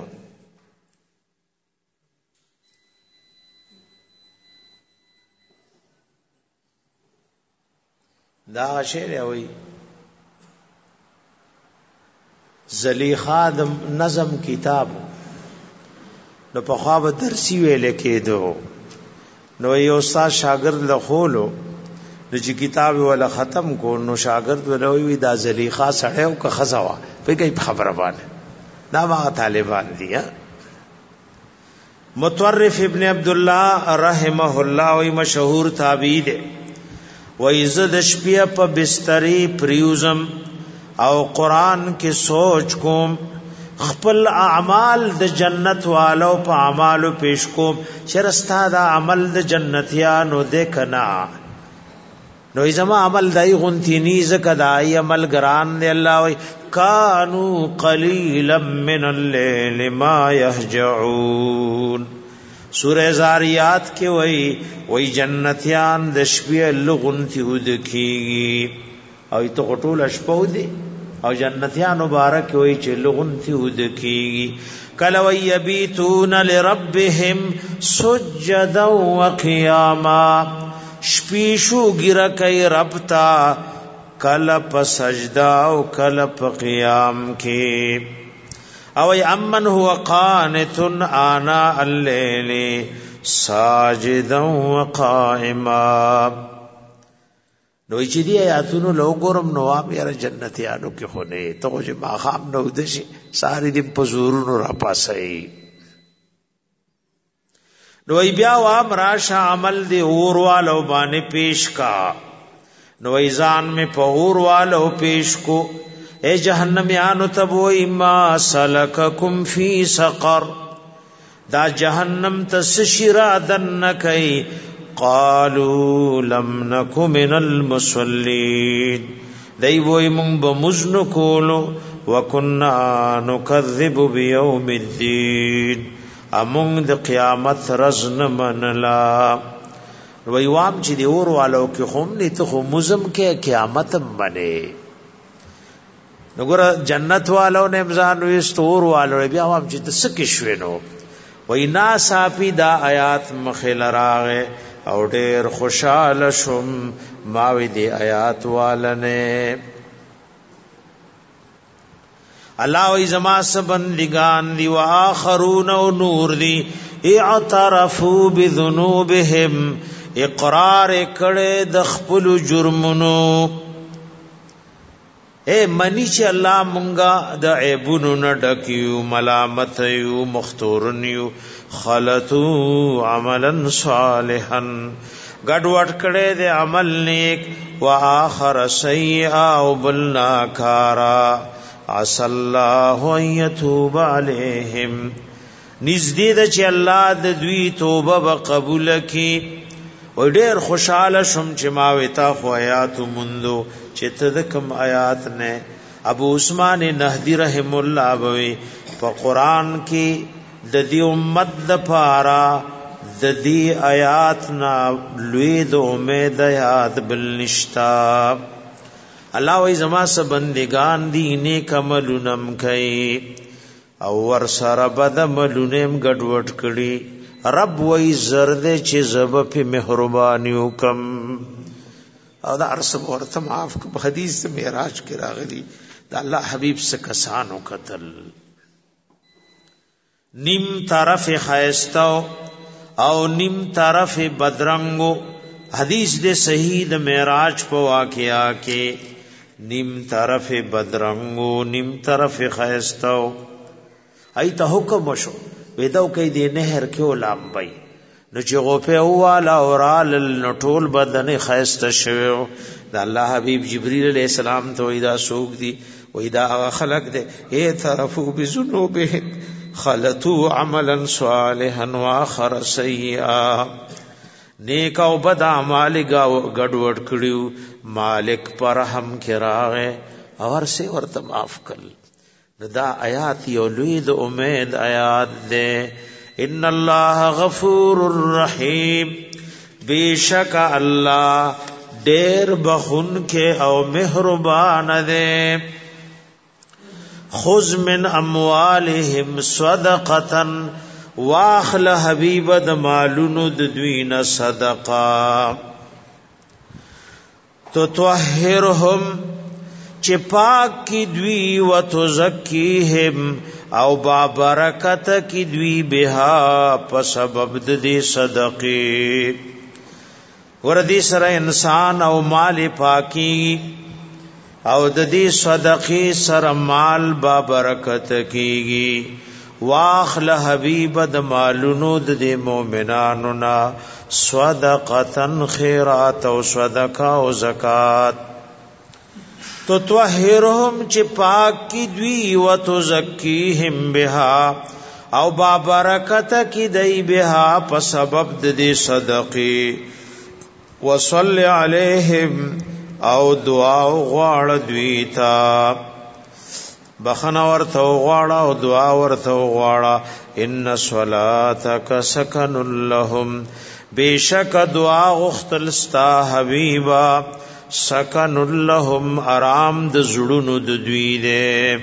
دا شعر وی زلیخا د نظم کتاب نو په خوا به درسي ویل کېدو نو یو استاد شاګرد له خولو د چې کتاب ولا ختم کو نو شاګرد ولوي دا زلیخا سړیو که خزوا په کوي خبره باندې دا ما طالبان دي مطرف ابن عبد الله رحمه الله وی مشهور تابعی دی وی زد شپیا په بسترې پریوزم او قران کې سوچ کوم خپل اعمال د جنت والو په اعمالو پیش کوم شرستا دا عمل د جنتیانو دکنا نو زما عمل دای غنتی نیز کدای عمل ګران دی الله وی کانوا قلیلا من الليل ما يهجعون سورہ زاریات کې وی جنتیان د شپې لغنتی ودکیږي او ته غټول شپو دی او جنتیان مبارک وی چې لغنتی ودکیږي کله وی یبیتون لربهم سجدا وقیاما شپیشو ګر کوي رب تا کله په سجدا او کله په قیام کې او امن هو قانت آنا الليل ساجدا وقائما نو چې دی آیاتونو لوګورم نو اپ یاره جنتیانو کې خونه ته چې ما خام نو دشي ساری دې په زورونو را پاسي نو بیا وا مراشه عمل دی اور والو باندې پیش کا نو ایزان میں پہور والو پیش کو اے جہنمیانو تب وی ما سلککم فی سقر دا جہنم تسشرا دن کئی قالوا لم نکو من المصلین دی وی من بمزن کولو وکننا نکذب بیوم الدین امون د قیامت رزن منلا ویوام چې دی اور والو کې هم نه ته مزم کې قیامت باندې وګوره جنت والو نه امزان وي ستور والو بیا هم چې تسکه شوینو وینا صافی دا آیات مخل راغه او ډیر خوشاله شم ماوی دی آیات والنه الله ای زما سبندگان دی واخرون او نور دی اعترفوا بذنوبهم اقرار کړه د خپل جرمونو اے منی چې الله مونږه د عیبونو نه ډکیو ملامت یو مختورن یو خلطو عملا صالحا ګډوډ کړه د عمل نیک واخر سیئا او بلنا کارا عسى الله ان يتوب عليهم نزدې د چې الله د دوی توبه قبول کړي و ډېر خوشاله شم چې ما وتا خو آیات مندو چې تدکم آیات نه ابو عثمان نهدی رحم الله بوي په قران کې د دې امت د پارا د دې آیات نا لوی د امید یاد بل نشتا الله وای زما سره بندگان دي نیک عملونم کوي او ور سره بد عملونم ګډوډ کړي رب وای زرد چې زب په مهرباني وکم او دا ارسب ورته معاف په حدیث معراج کې راغلي دا الله حبیب سے کسانو قتل نیم طرف خیستو او نیم طرف بدرنگو حدیث دے صحیح د معراج په واقعیا کې نیم طرف بدرنگو نیم طرف خیستو ایت حکم شو ویدو کئی دی نهر کیو لامبئی نو چې غوپه والا اورال نټول بدن خیست شویو دا الله حبیب جبرئیل علیہ السلام ته ویدا سوق دی ویدا خلق دے اے طرفو بذنوبه خلطوا عملا صالحا واخر سیئا نیک او بد اعمال ګډوډ کړیو مالک پر هم کراغه اور سے ورته معاف کړ دا آیات یو لوی د امید آیات ده ان الله غفور الرحیم بیشک الله ډیر بخون کې او مهربان ده خذ من اموالهم صدقه واخل حبیب د مالونو د دوین صدقه تو طهرهم چې پاک کی دوی و تو زکیهم او با برکت کی دوی بها په سبب د دې صدقې وردی سره انسان او مال پاکی او د دې صدقې سره مال با برکت کیږي واخل حبیب د مالونو د مؤمنانو نا صدقه خیرات او صدقه او زکات تو طهرهم چې پاک کی دوی و تو زکیهم بها او با برکت کی دی بها په سبب د دې صدقې وصل علیهم او دعا غواړ دوی تا بخنا ورته غواړه او دعا ورته غواړه ان صلاتک سکن لهم بیشک دعا غختلستا حبیبا سکن لهم آرام د زړونو د دوی دے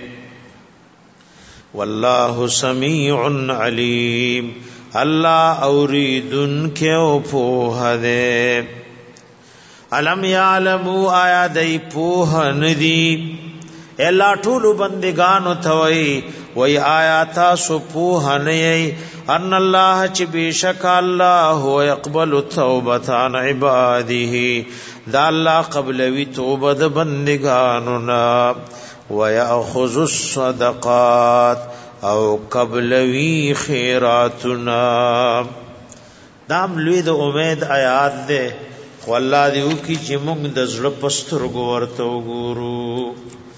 والله سمیع علیم الله اوریدن کے او پوه دے علم یعلمو آیا دی پوه ندی الا ټول بندگانو توئی وی آیا تاسو پوه نئی ان الله چې بیشک الله هو يقبل التوبه عن عباده دا الله قبلوی توبه د بندگانو نا ويأخذ الصدقات او قبلوی خیراتنا دام لوی د امید آیات ده والله دیو کی چې موږ د زړه پسترګو ورته وګورو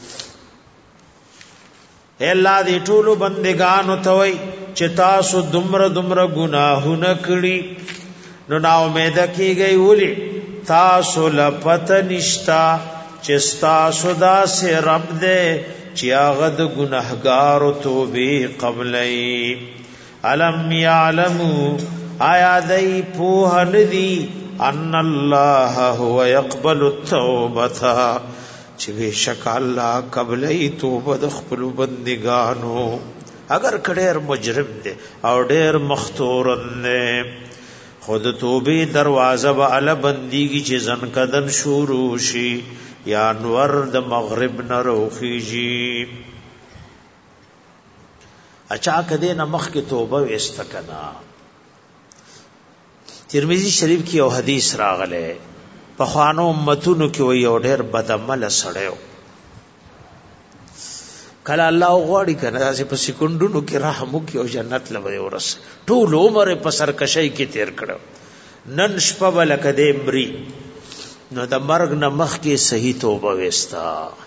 الله دې ټول بندگانو ته وي چې تاسو دمر گناهونه کړی نو نا امید کیږي ولي تاسو لپت نشتا چې تاسو دا سه رب دې چې هغه د ګناهګارو توبه قبلای علم یعلمو آیا دای په ندی ان الله هو يقبل التوبه چې بشک الله قبلې توبه د خپل بندګانو اگر کډیر مجرم دی او ډیر مختورن دی خود توبه دروازه به ال بندګي چې زن کدن شروع شي یا انور د مغرب نه روخیږي اچا کده نه مخ کې توبه واستکنا ترمذی شریف کې یو حدیث راغله په خوانو امتونو کې وي او ډېر بدعمل سړیو کله الله غواړي کنه چې په سکندونو کې رحم وکي او جنت لوي ورس ټول عمر په سرکشي کې تیر کړو نن شپه ولکه دې مري نو د مرګ نه مخ کې صحیح توبه وستا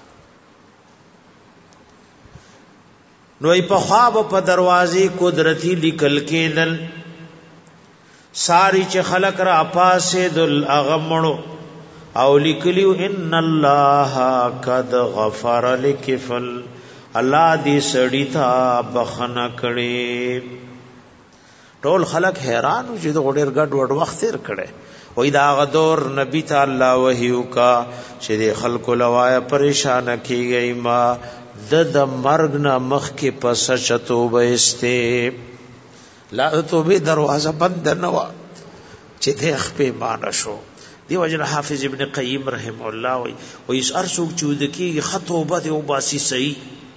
نو په خواب په دروازې قدرتی لیکل کېدل ساری چې خلق را پاسه دل اغمړو او لیکلیو ان الله قد غفر لکفل الله دې سړی تا بخنه کړي ټول خلق حیران چې د غډیر ګډ وډ وخت تیر کړي وای دا غدور نبی تعالی وحیو کا چې د خلق لوایا پریشان کیږي ما د مرګ نه مخ کې پس چتوبه استه لا توبه دروازه بند نه و چې د خپې مان شو دی وجه حافظ ابن قیم رحم الله وی اس ارسوک چود کی خطوبه او باسی صحیح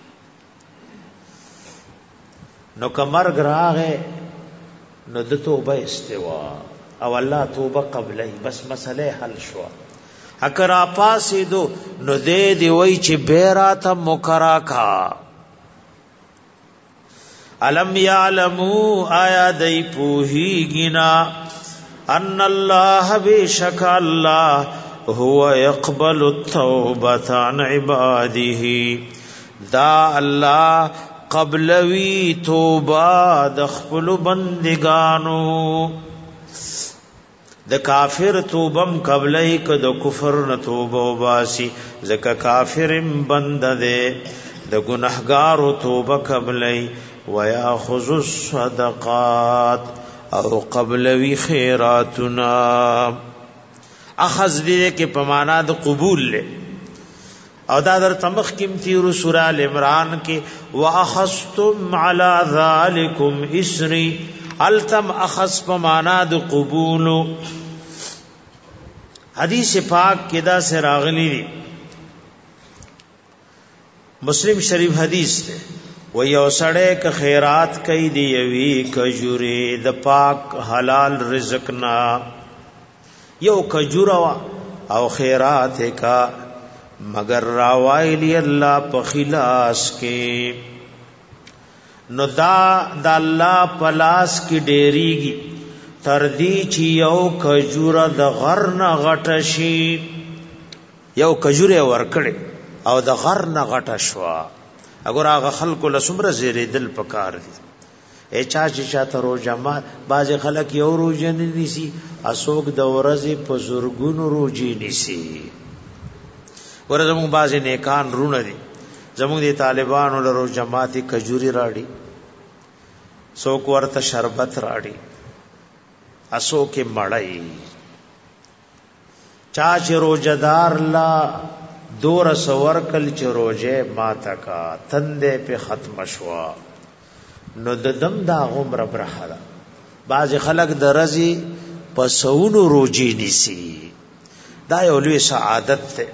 نو کمر گراغه نو د توبه استوا او الله توبه قبلې بس مسئله حل شو اگر پاسې دو نو دې دی وای چې بیرات مکرا کا علم یعلمو آیا دی پوہی گنا ان اللہ بیشک اللہ هو يقبل التوبة عن عباده دا اللہ قبلوی توبہ دخپل بندگانو د کافر توبم قبلای ک د کفر نه توبه وباسي زکه کافرم بند ده د ګناهګار توبه قبلای وياخذ الصدقات او قبلوی خیراتنا اخذ دې کې په معنا د قبول له او دا در تمخ کیم تیر سورہ ال عمران کې واخذتم على ذلكم اسری التم اخذ په معنا د قبول حدیث پاک کې دا سے راغلی دی مسلم شریف حدیث ده و یو سړی ک خیرات کوي دی یوی کجوري د پاک حلال رزق نا یو کجورا او خیرات کا مگر راوایلی الله په خلاص کې نو دا د الله پلاس کی ډیریږي تر دې چې یو کجوره د غر نه غټه شي یو کجوره ورکړي او د غر نه غټه شوا اگر هغه خلکو لسمره زیرې دل پکار دي چا چې چاته روزه باز خلک یو روزه نه نیسی اسوک د ورځې په زورګونو روزي نیسی ورته موږ باز نیکان رونه دي زموږ د طالبانو له روزه ماتي کجوري راړي څوک ورته شربت راړي اسوک مړای چا چې روزدار لا دور سور کل چې روزه ماته کا تندې په ختم شوا نو د دم دا عمر برحلا باز خلق د رزي پسونو روزي نيسي دا یو لوی سعادت ده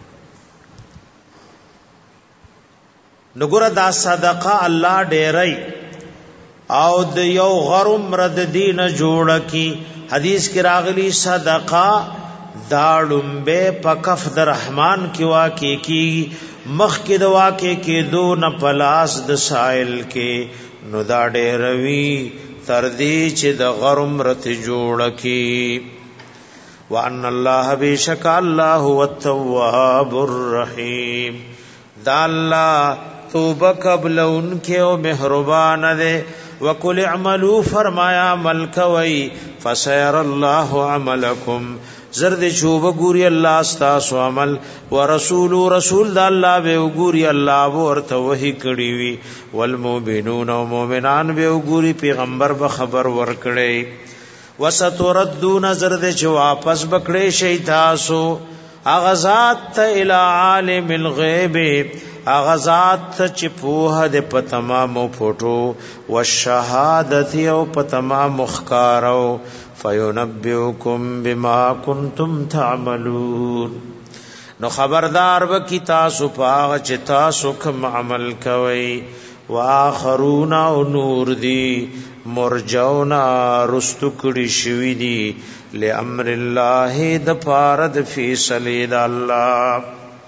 نګور دا صدقه الله ډېرای او د یو غرم رد دین جوړ کی حدیث کې راغلی صدقه داړم به پکف د رحمان کی واقع کی مخ کې د واقع کې دو نه پلاس د سائل کې نو دا ډېروي تر دې چې د غرم رت جوړ کی وان الله بیشک الله هو التواب الرحیم دا الله توبه قبل انکه او مهربان ده وقل اعملوا فرمایا عمل کوي فسير الله عملکم زرد شوب ګوري الله استاسو عمل ورسول رسول د الله به ګوري الله ورته وਹੀ کړي وي والمؤمنون او مؤمنان به ګوري پیغمبر به خبر ور کړي وستردون زرد چې واپس بکړي شي تاسو اغزاد ته الى عالم الغیب اغزاد ته چې په د پتمامو پټو والشهادت او پتمام مخکارو فینبئکم بما کنتم تعملون نو خبردار وکي تاسو پاغه چې تاسو کوم عمل کوي واخرون او نور دی مرجون رستو کړي شوی دی لامر الله د فارد فیصله د الله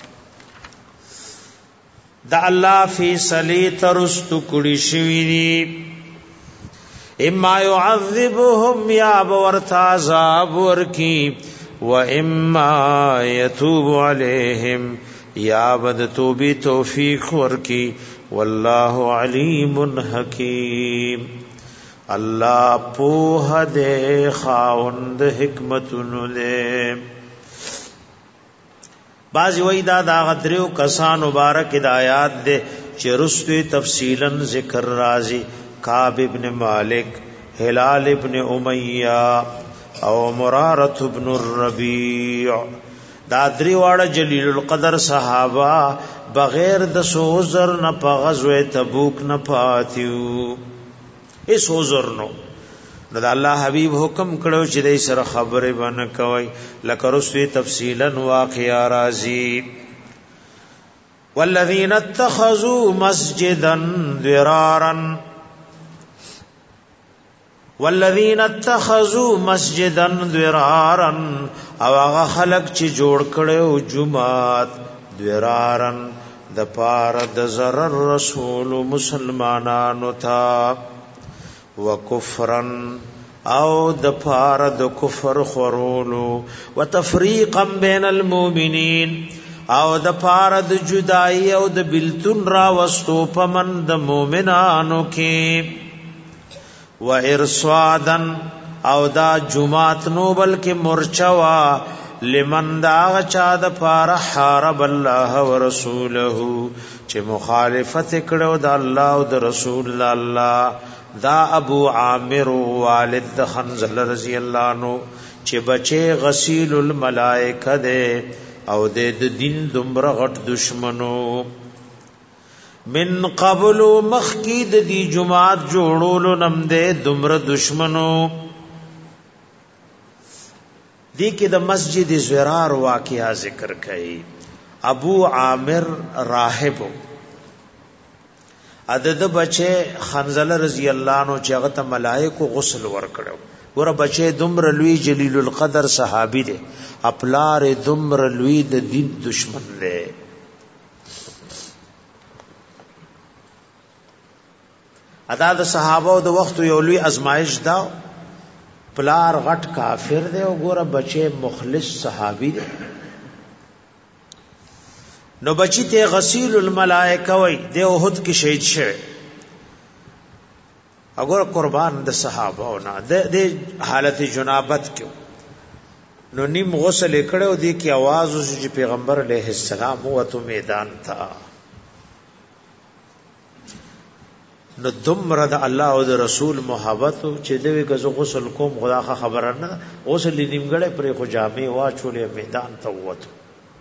فیصله ترستو کړي شوی دی اما يعذبهم یا ورت عذاب ورکی و اما يتوب عليهم یا بد توبی توفیق ورکی والله علیم حکیم الله په دې خاوند حکمتونو له بعض وی دا غدریو کسان مبارک ہدایات دے چرستوی تفصیلا ذکر رازی کعب ابن مالک ہلال ابن امیہ او مرارت ابن الربیع دا دریواڑ جلیل القدر صحابہ بغیر د سوزر نه په غزوه تبوک نه پاتیو اس سوزر نو د الله حبیب حکم کړو چې دې سره خبره باندې کوي لکه رسوي تفصیلا واقعا راضی والذین اتخذوا مسجدا ضرارا والذین اتخذوا مسجدا ضرارا او هغه خلق چې جوړ کړو جمعات ضرارا د پار د zarar رسول مسلمانانو تا وکفرن او د پار د کفر خورولو وتفریقا بین المؤمنین او د پار د جدائی او د بلتون را وستو پمن د مؤمنانو کې و ارصادن او دا جمعات نو بلکې مرچوا لمن دا چا د پار حارب الله ورسوله چې مخالفت کړو د الله او د رسول الله دا ابو عامر والد د حنظله رضی الله عنه چې بچي غسیل الملائکه ده او د دین دمر غټ دشمنو من قبل مخکید دی جماعت جوړولو نم ده دمر دشمنو دی کې د مسجد زرار واقعا ذکر کړي ابو عامر راهب عدد بچه حنظله رضی الله عنه چې هغه ته ملائکه غسل ورکړو ور بچه دمر لوی جلیل القدر صحابي دی خپلار دمر لوی د دین دشمن دی ادا د صحابه د وخت یو لوی ازمایش دا پلار غټ کافر دی او ګوره بچه مخلص صحابي دی نو بچی ته غسیل الملائکه وای د احد کې شهید شوه اگر قربان د صحابه او نه د حالت جنابت کې نو نیم غسل کړو دی کی आवाज اوس چې پیغمبر علیه السلام وته میدان تا نو دمر د الله او د رسول محبت چې دوی غزو غسل کوم خدا خبره نه غسل نیمګړې پر خو جامې واچولې میدان ته وته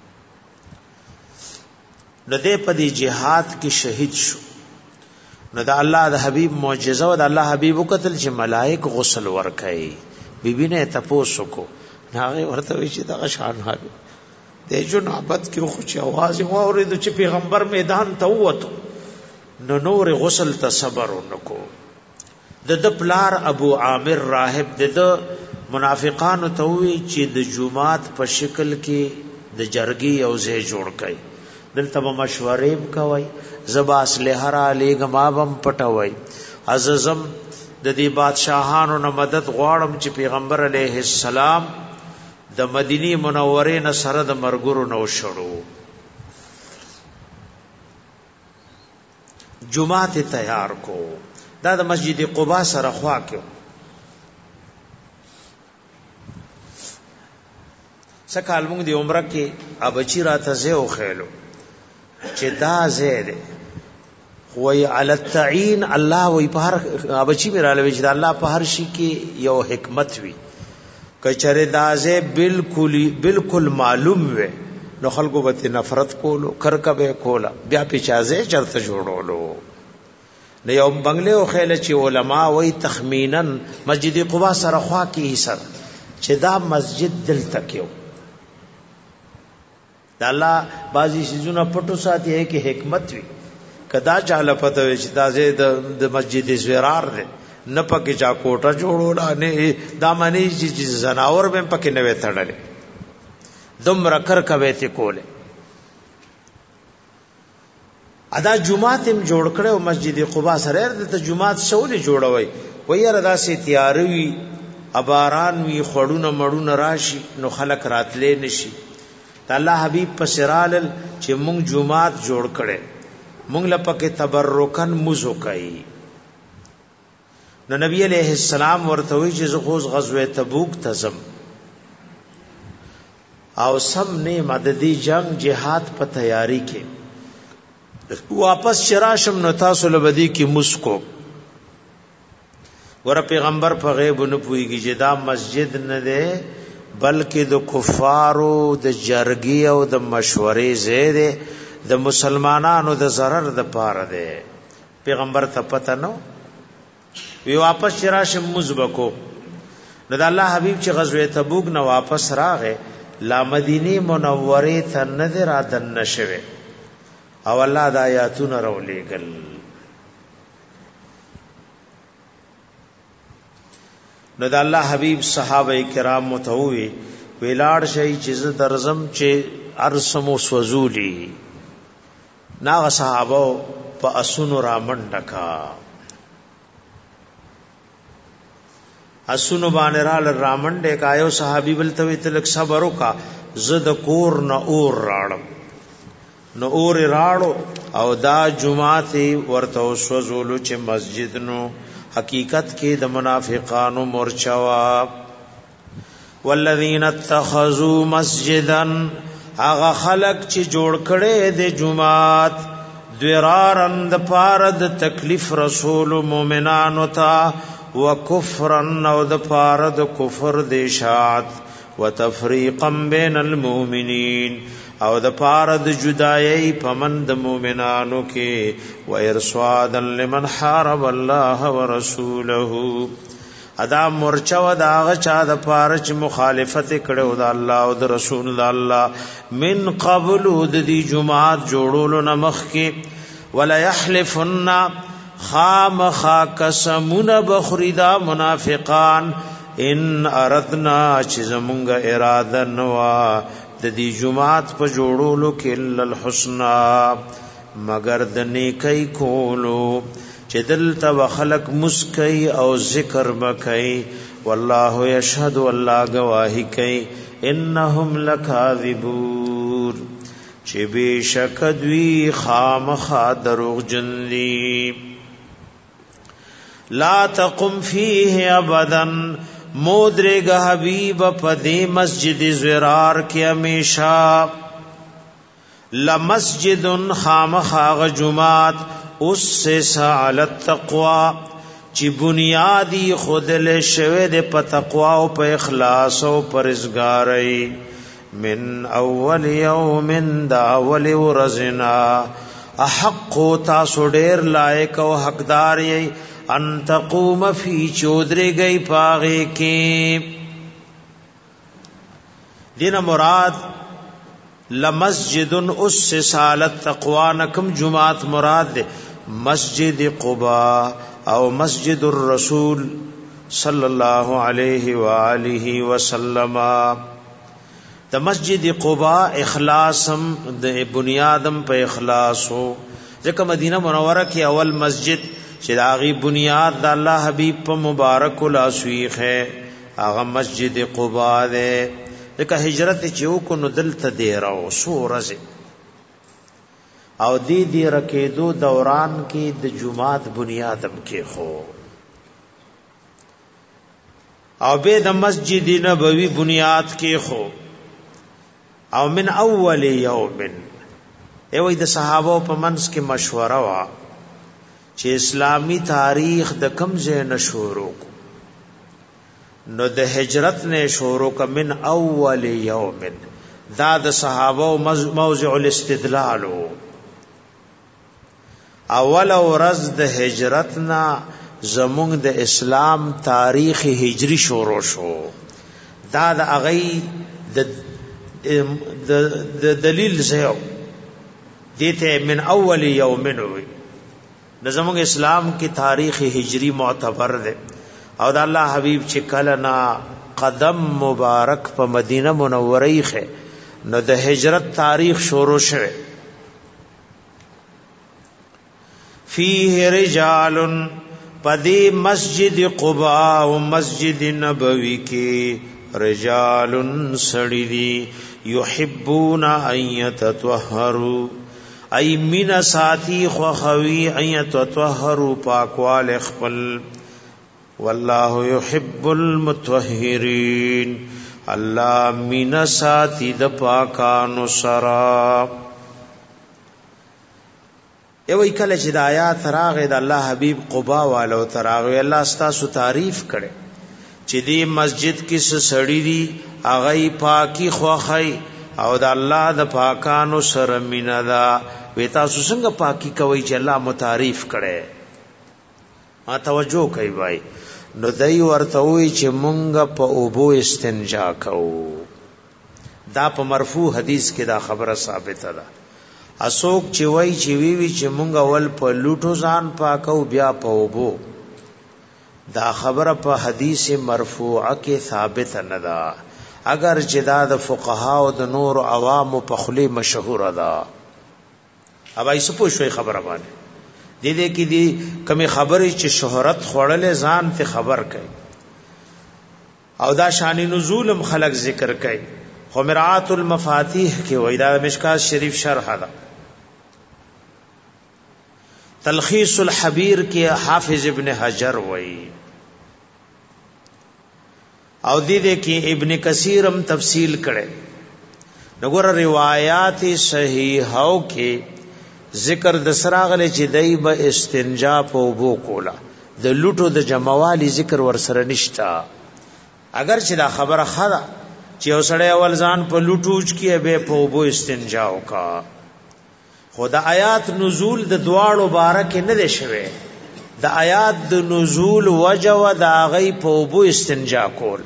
نو دې په دې جهاد کې شهید شو نو د الله د حبيب معجزه او د الله حبيب قتل چې ملائک غسل ورکړي بیبي نه تاسو کو هغه ورته وی چې دا شان حال د جنابت کې خو چې आवाज واورید چې پیغمبر میدان ته وته نو نور غسل ته صبر ونکو د پلار ابو عامر راهب د منافقانو ته وی چې د جمعات په شکل کې د جرګي او زه جوړ کړي دلته مشورې کوي زبا اسلحه را لګم ابم پټوي عززم د دې بادشاہانو نه مدد غواړم چې پیغمبر علیه السلام د مدینی منورې نه سره د مرګورو نو شړو جمعه تیار کو دا د مسجد قباء سره خوا کې سکهال موږ دی عمره کې ابچی راته زه او خېلو چې دا زید وی علی التعین الله وی په هر بچی میرا لوي چې الله په هر شي کې یو حکمت وی کچره دا زه بالکل معلوم وي نو خلکو به نفرت کولو کرکبه کولا بیا پیچازه چرته جوړولو نو یو بنگله او خیل چې علما وای تخمینا مسجد قباء سره خوا کې سر چې دا مسجد دل تکیو دا الله بازي شزونه پټو ساتي کې حکمت وي کدا چاله پته وي چې دا د مسجد زویرار دی نه پکې چا کوټه جوړولا نه دا معنی چې زناور به پکې نه وتړل دم رکر کوي ته کوله ادا جمعات هم جوړ کړو مسجد قباء سره د جمعات سولې جوړوي ويره داسې تیاروي اباران وی خړونه مړونه راشي نو خلق راتلې نشي الله حبيب پسرال چې مونږ جمعات جوړ کړي مونږ لپاره تبرکن مزو کوي نو نبی علیہ السلام ورته وی چې زغوز غزوه تبوک تزم او سم نه مددی جنگ جهاد په تیاری کې واپس شراشم نو تاسو لبدی کی مسکو ور پیغمبر په غیب نه پويږي چې دا مسجد نه ده بلکې د کفارو د جرګي او د مشورې زیره د مسلمانانو د zarar د پاره ده پیغمبر ته پته نو وی واپس شراشم مزبکو نو د الله حبیب چې غزوه تبوک نه واپس راغې لا مدینه منوره ته نظر ادن نشوي او الله د آیاتونو رولېګل نو د الله حبیب صحابه کرام متوي ویلاړ شي چې درزم چې ارسمو سوزولی ناغه صحابه په اسونو را منډکا اسونو باندې را رامنډه کایو صحابي بل ته تلک صبر وکا زد کور نه اور راړم نو اور راړو او دا جمعات ورته وسوزولو چې مسجد نو حقیقت کې د منافقانو مورچوا والذین اتخذوا مسجدا هغه خلق چې جوړ کړي د جمعات درارن د پارد تکلیف رسول مومنانو ته وکفرن او د پارد کفر دیشات وتفریقا بین المؤمنین او د پارد جدائی پمند مومنانو کې وارصادا لمن حارب الله ورسوله ادا مرچا ودا غچا د پارچ مخالفت کړو د الله او د رسول الله من قبل د دې جمعات جوړولو نمخ کې ولا يحلفن خام قسمون بخریدا منافقان ان اردنا چې زمونږه اراده نوا د دې جمعات په جوړولو کې الا الحسنا مگر د نیکی کولو چې دلته خلق مسکی او ذکر بکای والله یشهد والله گواہی کوي انهم لکاذبون چې بشک دوی خامخا دروغ جنلی لا تقم فيه ابدا مودرګ حبیب پدې مسجد زرار کې همیشا لمسجد خامخا جمعات اسس علی التقوى چې بنیادی خود له شوه د تقوا او په اخلاص او پرهیزګاری من اول یوم دا اول ورزنا احق تاسو ډیر لایق او حقدار یې ان تقوم فی چودره گئی پاغه کې دین مراد لمسجد اسس علی التقوى نکم جمعات مراد دے مسجد قباء او مسجد الرسول صلی اللہ علیہ وآلہ وسلم د مسجد قباء اخلاصم د بنیادم په اخلاصو ځکه مدینه منوره کې اول مسجد چې داغي بنیاد د الله حبیب په مبارک لاسویخ ہے هغه مسجد قباء ده ځکه هجرت چې وکړو نو دلته دی راو سورزه او دی رکیدو دوران کې د جمعات بنیادم کې خو او به د مسجد نبوي بنیاد کې خو او من اول یوم ایوې د صحابه په منځ کې مشوره وا چې اسلامی تاریخ د کم ځای نه شروع نو د هجرت نه شروع ک من اول یوم دا د صحابه موضع الاستدلال اول ورځ د هجرتنا زمونږ د اسلام تاریخ هجری شروع شو دا د اغي د دلیل زیو دیته من اول یومن وی د زمونږ اسلام کی تاریخ هجری معتبر ده او د الله حبیب چې کله نا قدم مبارک په مدینه منوره یې نو د هجرت تاریخ شروع شوه فيه رجال پدی مسجد قباء او مسجد نبوی کی رجال سړی یحبون ان يتطهروا ای من ساتي خوخوی ان يتطهروا پاکوال خپل والله يحب المطهرين الله من ساتي د پاکانو سرا یو کله چې د آیات راغې د الله حبیب قباء والو تراغې الله ستاسو تعریف کړي چې دې مسجد کې سړی دی هغه پاکي خوخی او د الله د پاکانو سره مینا دا وې تاسو څنګه پاکي کوي چې الله متعارف کړي ما توجه کوي بھائی نو دای ورته وی چې مونږ په اوبو استنجا کوو دا په مرفوع حدیث کې دا خبره ثابته ده اسوک چې وای چې وی چې مونږ ول په لوټو ځان پاکو بیا په اوبو دا خبره په حدیث مرفوعه کې ثابت نه ده اگر چې دا د فقها او د نور عوام په خلی مشهور ده اوبای څه پوښوي خبره باندې دې کې دي کمی خبرې چې شهرت خوړلې ځان ته خبر کړي او دا شان نزولم خلق ذکر کړي خمرات المفاتيح کې وای دا مشکات شریف شرح ده تلخیص الحبیر کې حافظ ابن حجر وای او دې کې ابن کثیرم تفصیل کړي نګور روایت صحیحو کې ذکر د سراغله چې دای به استنجا په وبو کولا د لوټو د جمعوالي ذکر ور سره نشتا اگر چې دا خبره خره چې اوسړی اول ځان په لوټوج کې به په وبو استنجا وکا خدا آیات نزول د دواړو بارک نه دي شوه د آیات د نزول وجه و د غي په وبو استنجا کول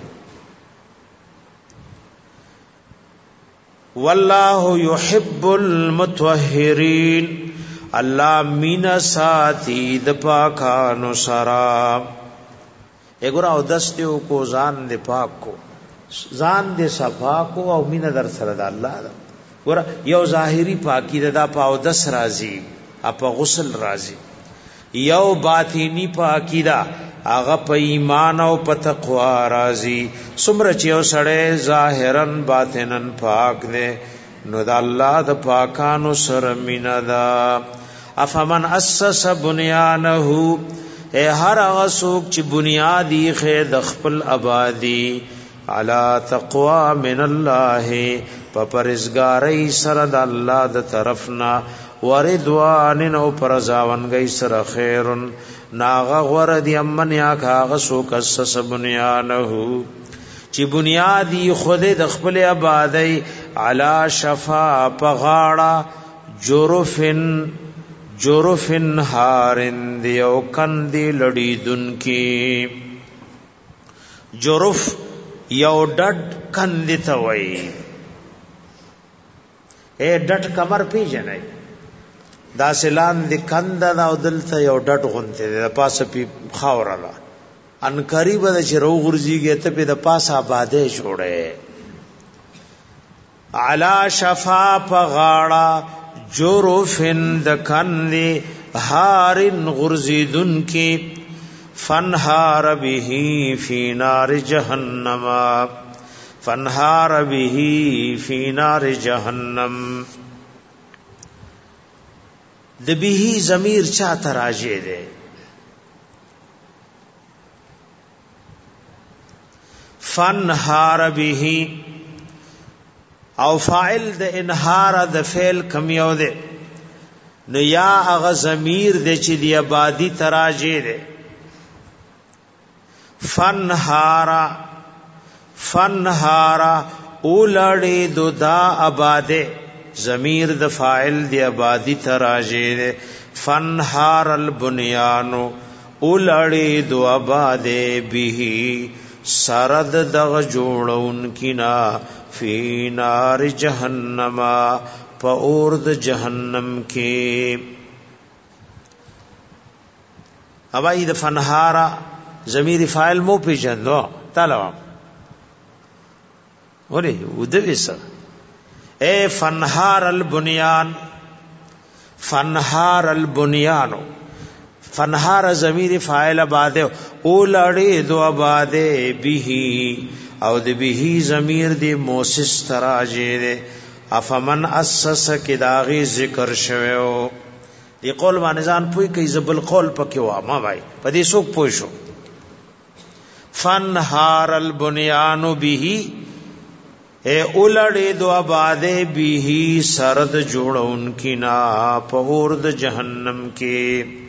والله يحب المطهرين الله مینا ساتي د پاکانو سرا وګور او دستیو کو ځان دې پاک کو ځان دې صفا کو او مینا در سره د الله ګور یو ظاهری پاکی دا پاو دس راضي اپ غسل راضي یو باطینی پاکی دا هغه په ایمان او په تقوا راضي سمره چې یو سړی ظاهرن باطنن پاک دی نو د الله د پاکانو سره مینا دا افمن اسس بنیانه اے هر هغه څوک چې بنیادی خې د خپل آبادی علی تقوا من الله په پرهیزګاری سره د الله د طرفنا وردوان او پرزاونګي سره خیرن ناغه غور دی امن یا کاغه سو کس بنیانه چې بنیادی خود د خپل آبادی علا شفا پغاړه جورفن هارن دی او کندی لړی دن کی جورف یو ډډ کندی ته وای اے ډډ کمر پیژنای دا سلام دی کند دا او دلته یو ډټ غونته د پاسه پی خاورلا ان قریب د چې رو غرزیږي ته په د پاسه آباده جوړه علا شفا پغاړه جورفن د کندی هارن غرزیدن کی فنهار به فی نار جهنم فنهار به فی نار جهنم د به ضمیر چا تراجه ده فنهار به او فاعل د انهار د فعل کم یو ده نو یا هغه ضمیر د چې دی آبادی تراجه ده فنهار اولړې دو دا آباده ضمیر د فاعل دی آبادی تراجه فنهار البنیان اولړې دو آباده به سرد دغ جوړون کینا فی نار جهنم په اور د جهنم کې اوای د فنهارا ضمیر فاعل مو پیژندو تعالی وره ودویس اے فنهار البنیان فنهار البنیانو فنهار ضمیر فاعل آباده اولړې دو آباده به او د به ضمیر دی موسس تراجه افمن اسس کداغي ذکر شوو دی قول باندې ځان پوي کوي زبل قول پکې وا ما بھائی پدې څوک پوي شو فنهار البنیان به اے اولړې دو آباده به سرد جوړون کینا په اور د جهنم کې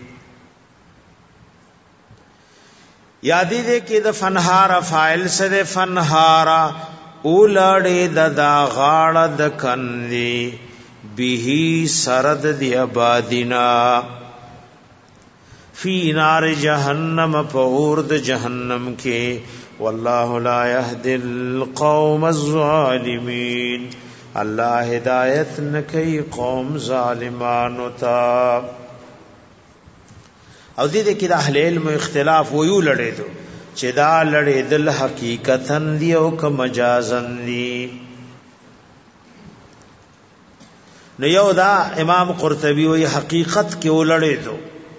یادی دې کې د فنهار فاعل سره فنهارا اولړې د دا غاړه د کندي به سرد دی آبادینا فی نار جهنم پور د جهنم کې والله لا يهدي القوم الظالمين الله هدایت نکي قوم ظالمانو ته او دې کې د اهل علم اختلاف ویو لړې دو چې دا لړې دل حقیقتن دی او که مجازن دی نو یو دا امام قرطبی وی حقیقت کې ولړې دو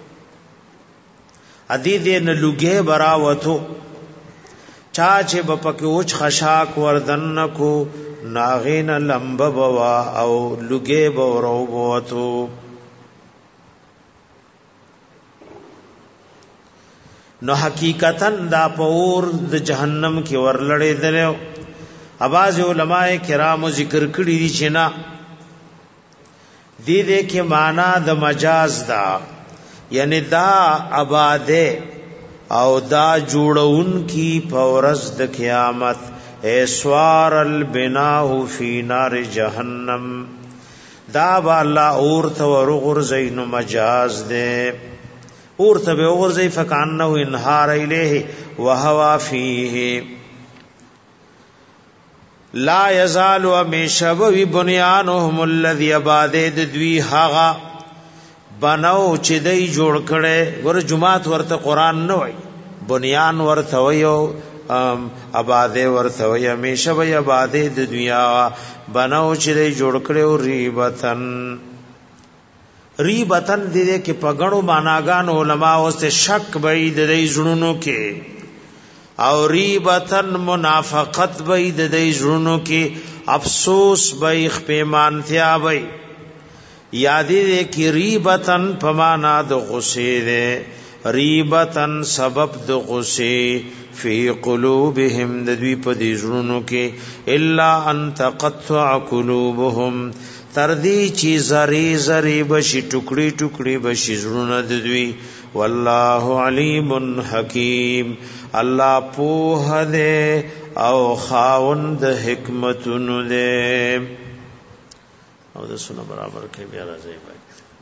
ادي دې نه لګي براوتو چا چې بپکه اوچ خشاک وردن کو ناغین لمب بوا او لګي بورو بوتو نو حقیقتا دا پور د جهنم کې ورلړې درو اواز علماء کرام ذکر کړی دي چې نا دې کې معنا د مجاز دا یعنی دا آباده او دا جوړون کی پورز د قیامت اسوار البناء فی نار جهنم دا با الله اور ثور غرزین مجاز دے اور تبه غرزی فکانه انهار الیه وهوا فیه لا یزال ومشبوی بنیانهم الذی عبادت دوی هغه بنو چې دای جوړ کړي ور جمعات ورته قران نه وای بنیان ورته وایو آباده ورته وای همیشه وای آباده د دنیا بنو چې دای جوړ کړي او ریبتن دې کې پګړو معناګان علما اوسه شک بيد دې زړونو کې او ریبتن منافقت بيد دې زړونو کې افسوس بې خپېمانتیا بې یادې دې کې ریبتن پمانا د غصې دې ریبتن سبب د غصې فی قلوبهم د دوی په دې زړونو کې الا ان تقطع قلوبهم تردی چی زری زری بشی ټوکړي ټوکړي بشی زړونه د دوی والله علیم حکیم الله په دې او خاوند حکمتونو دې او د سونه برابر کې بیا راځي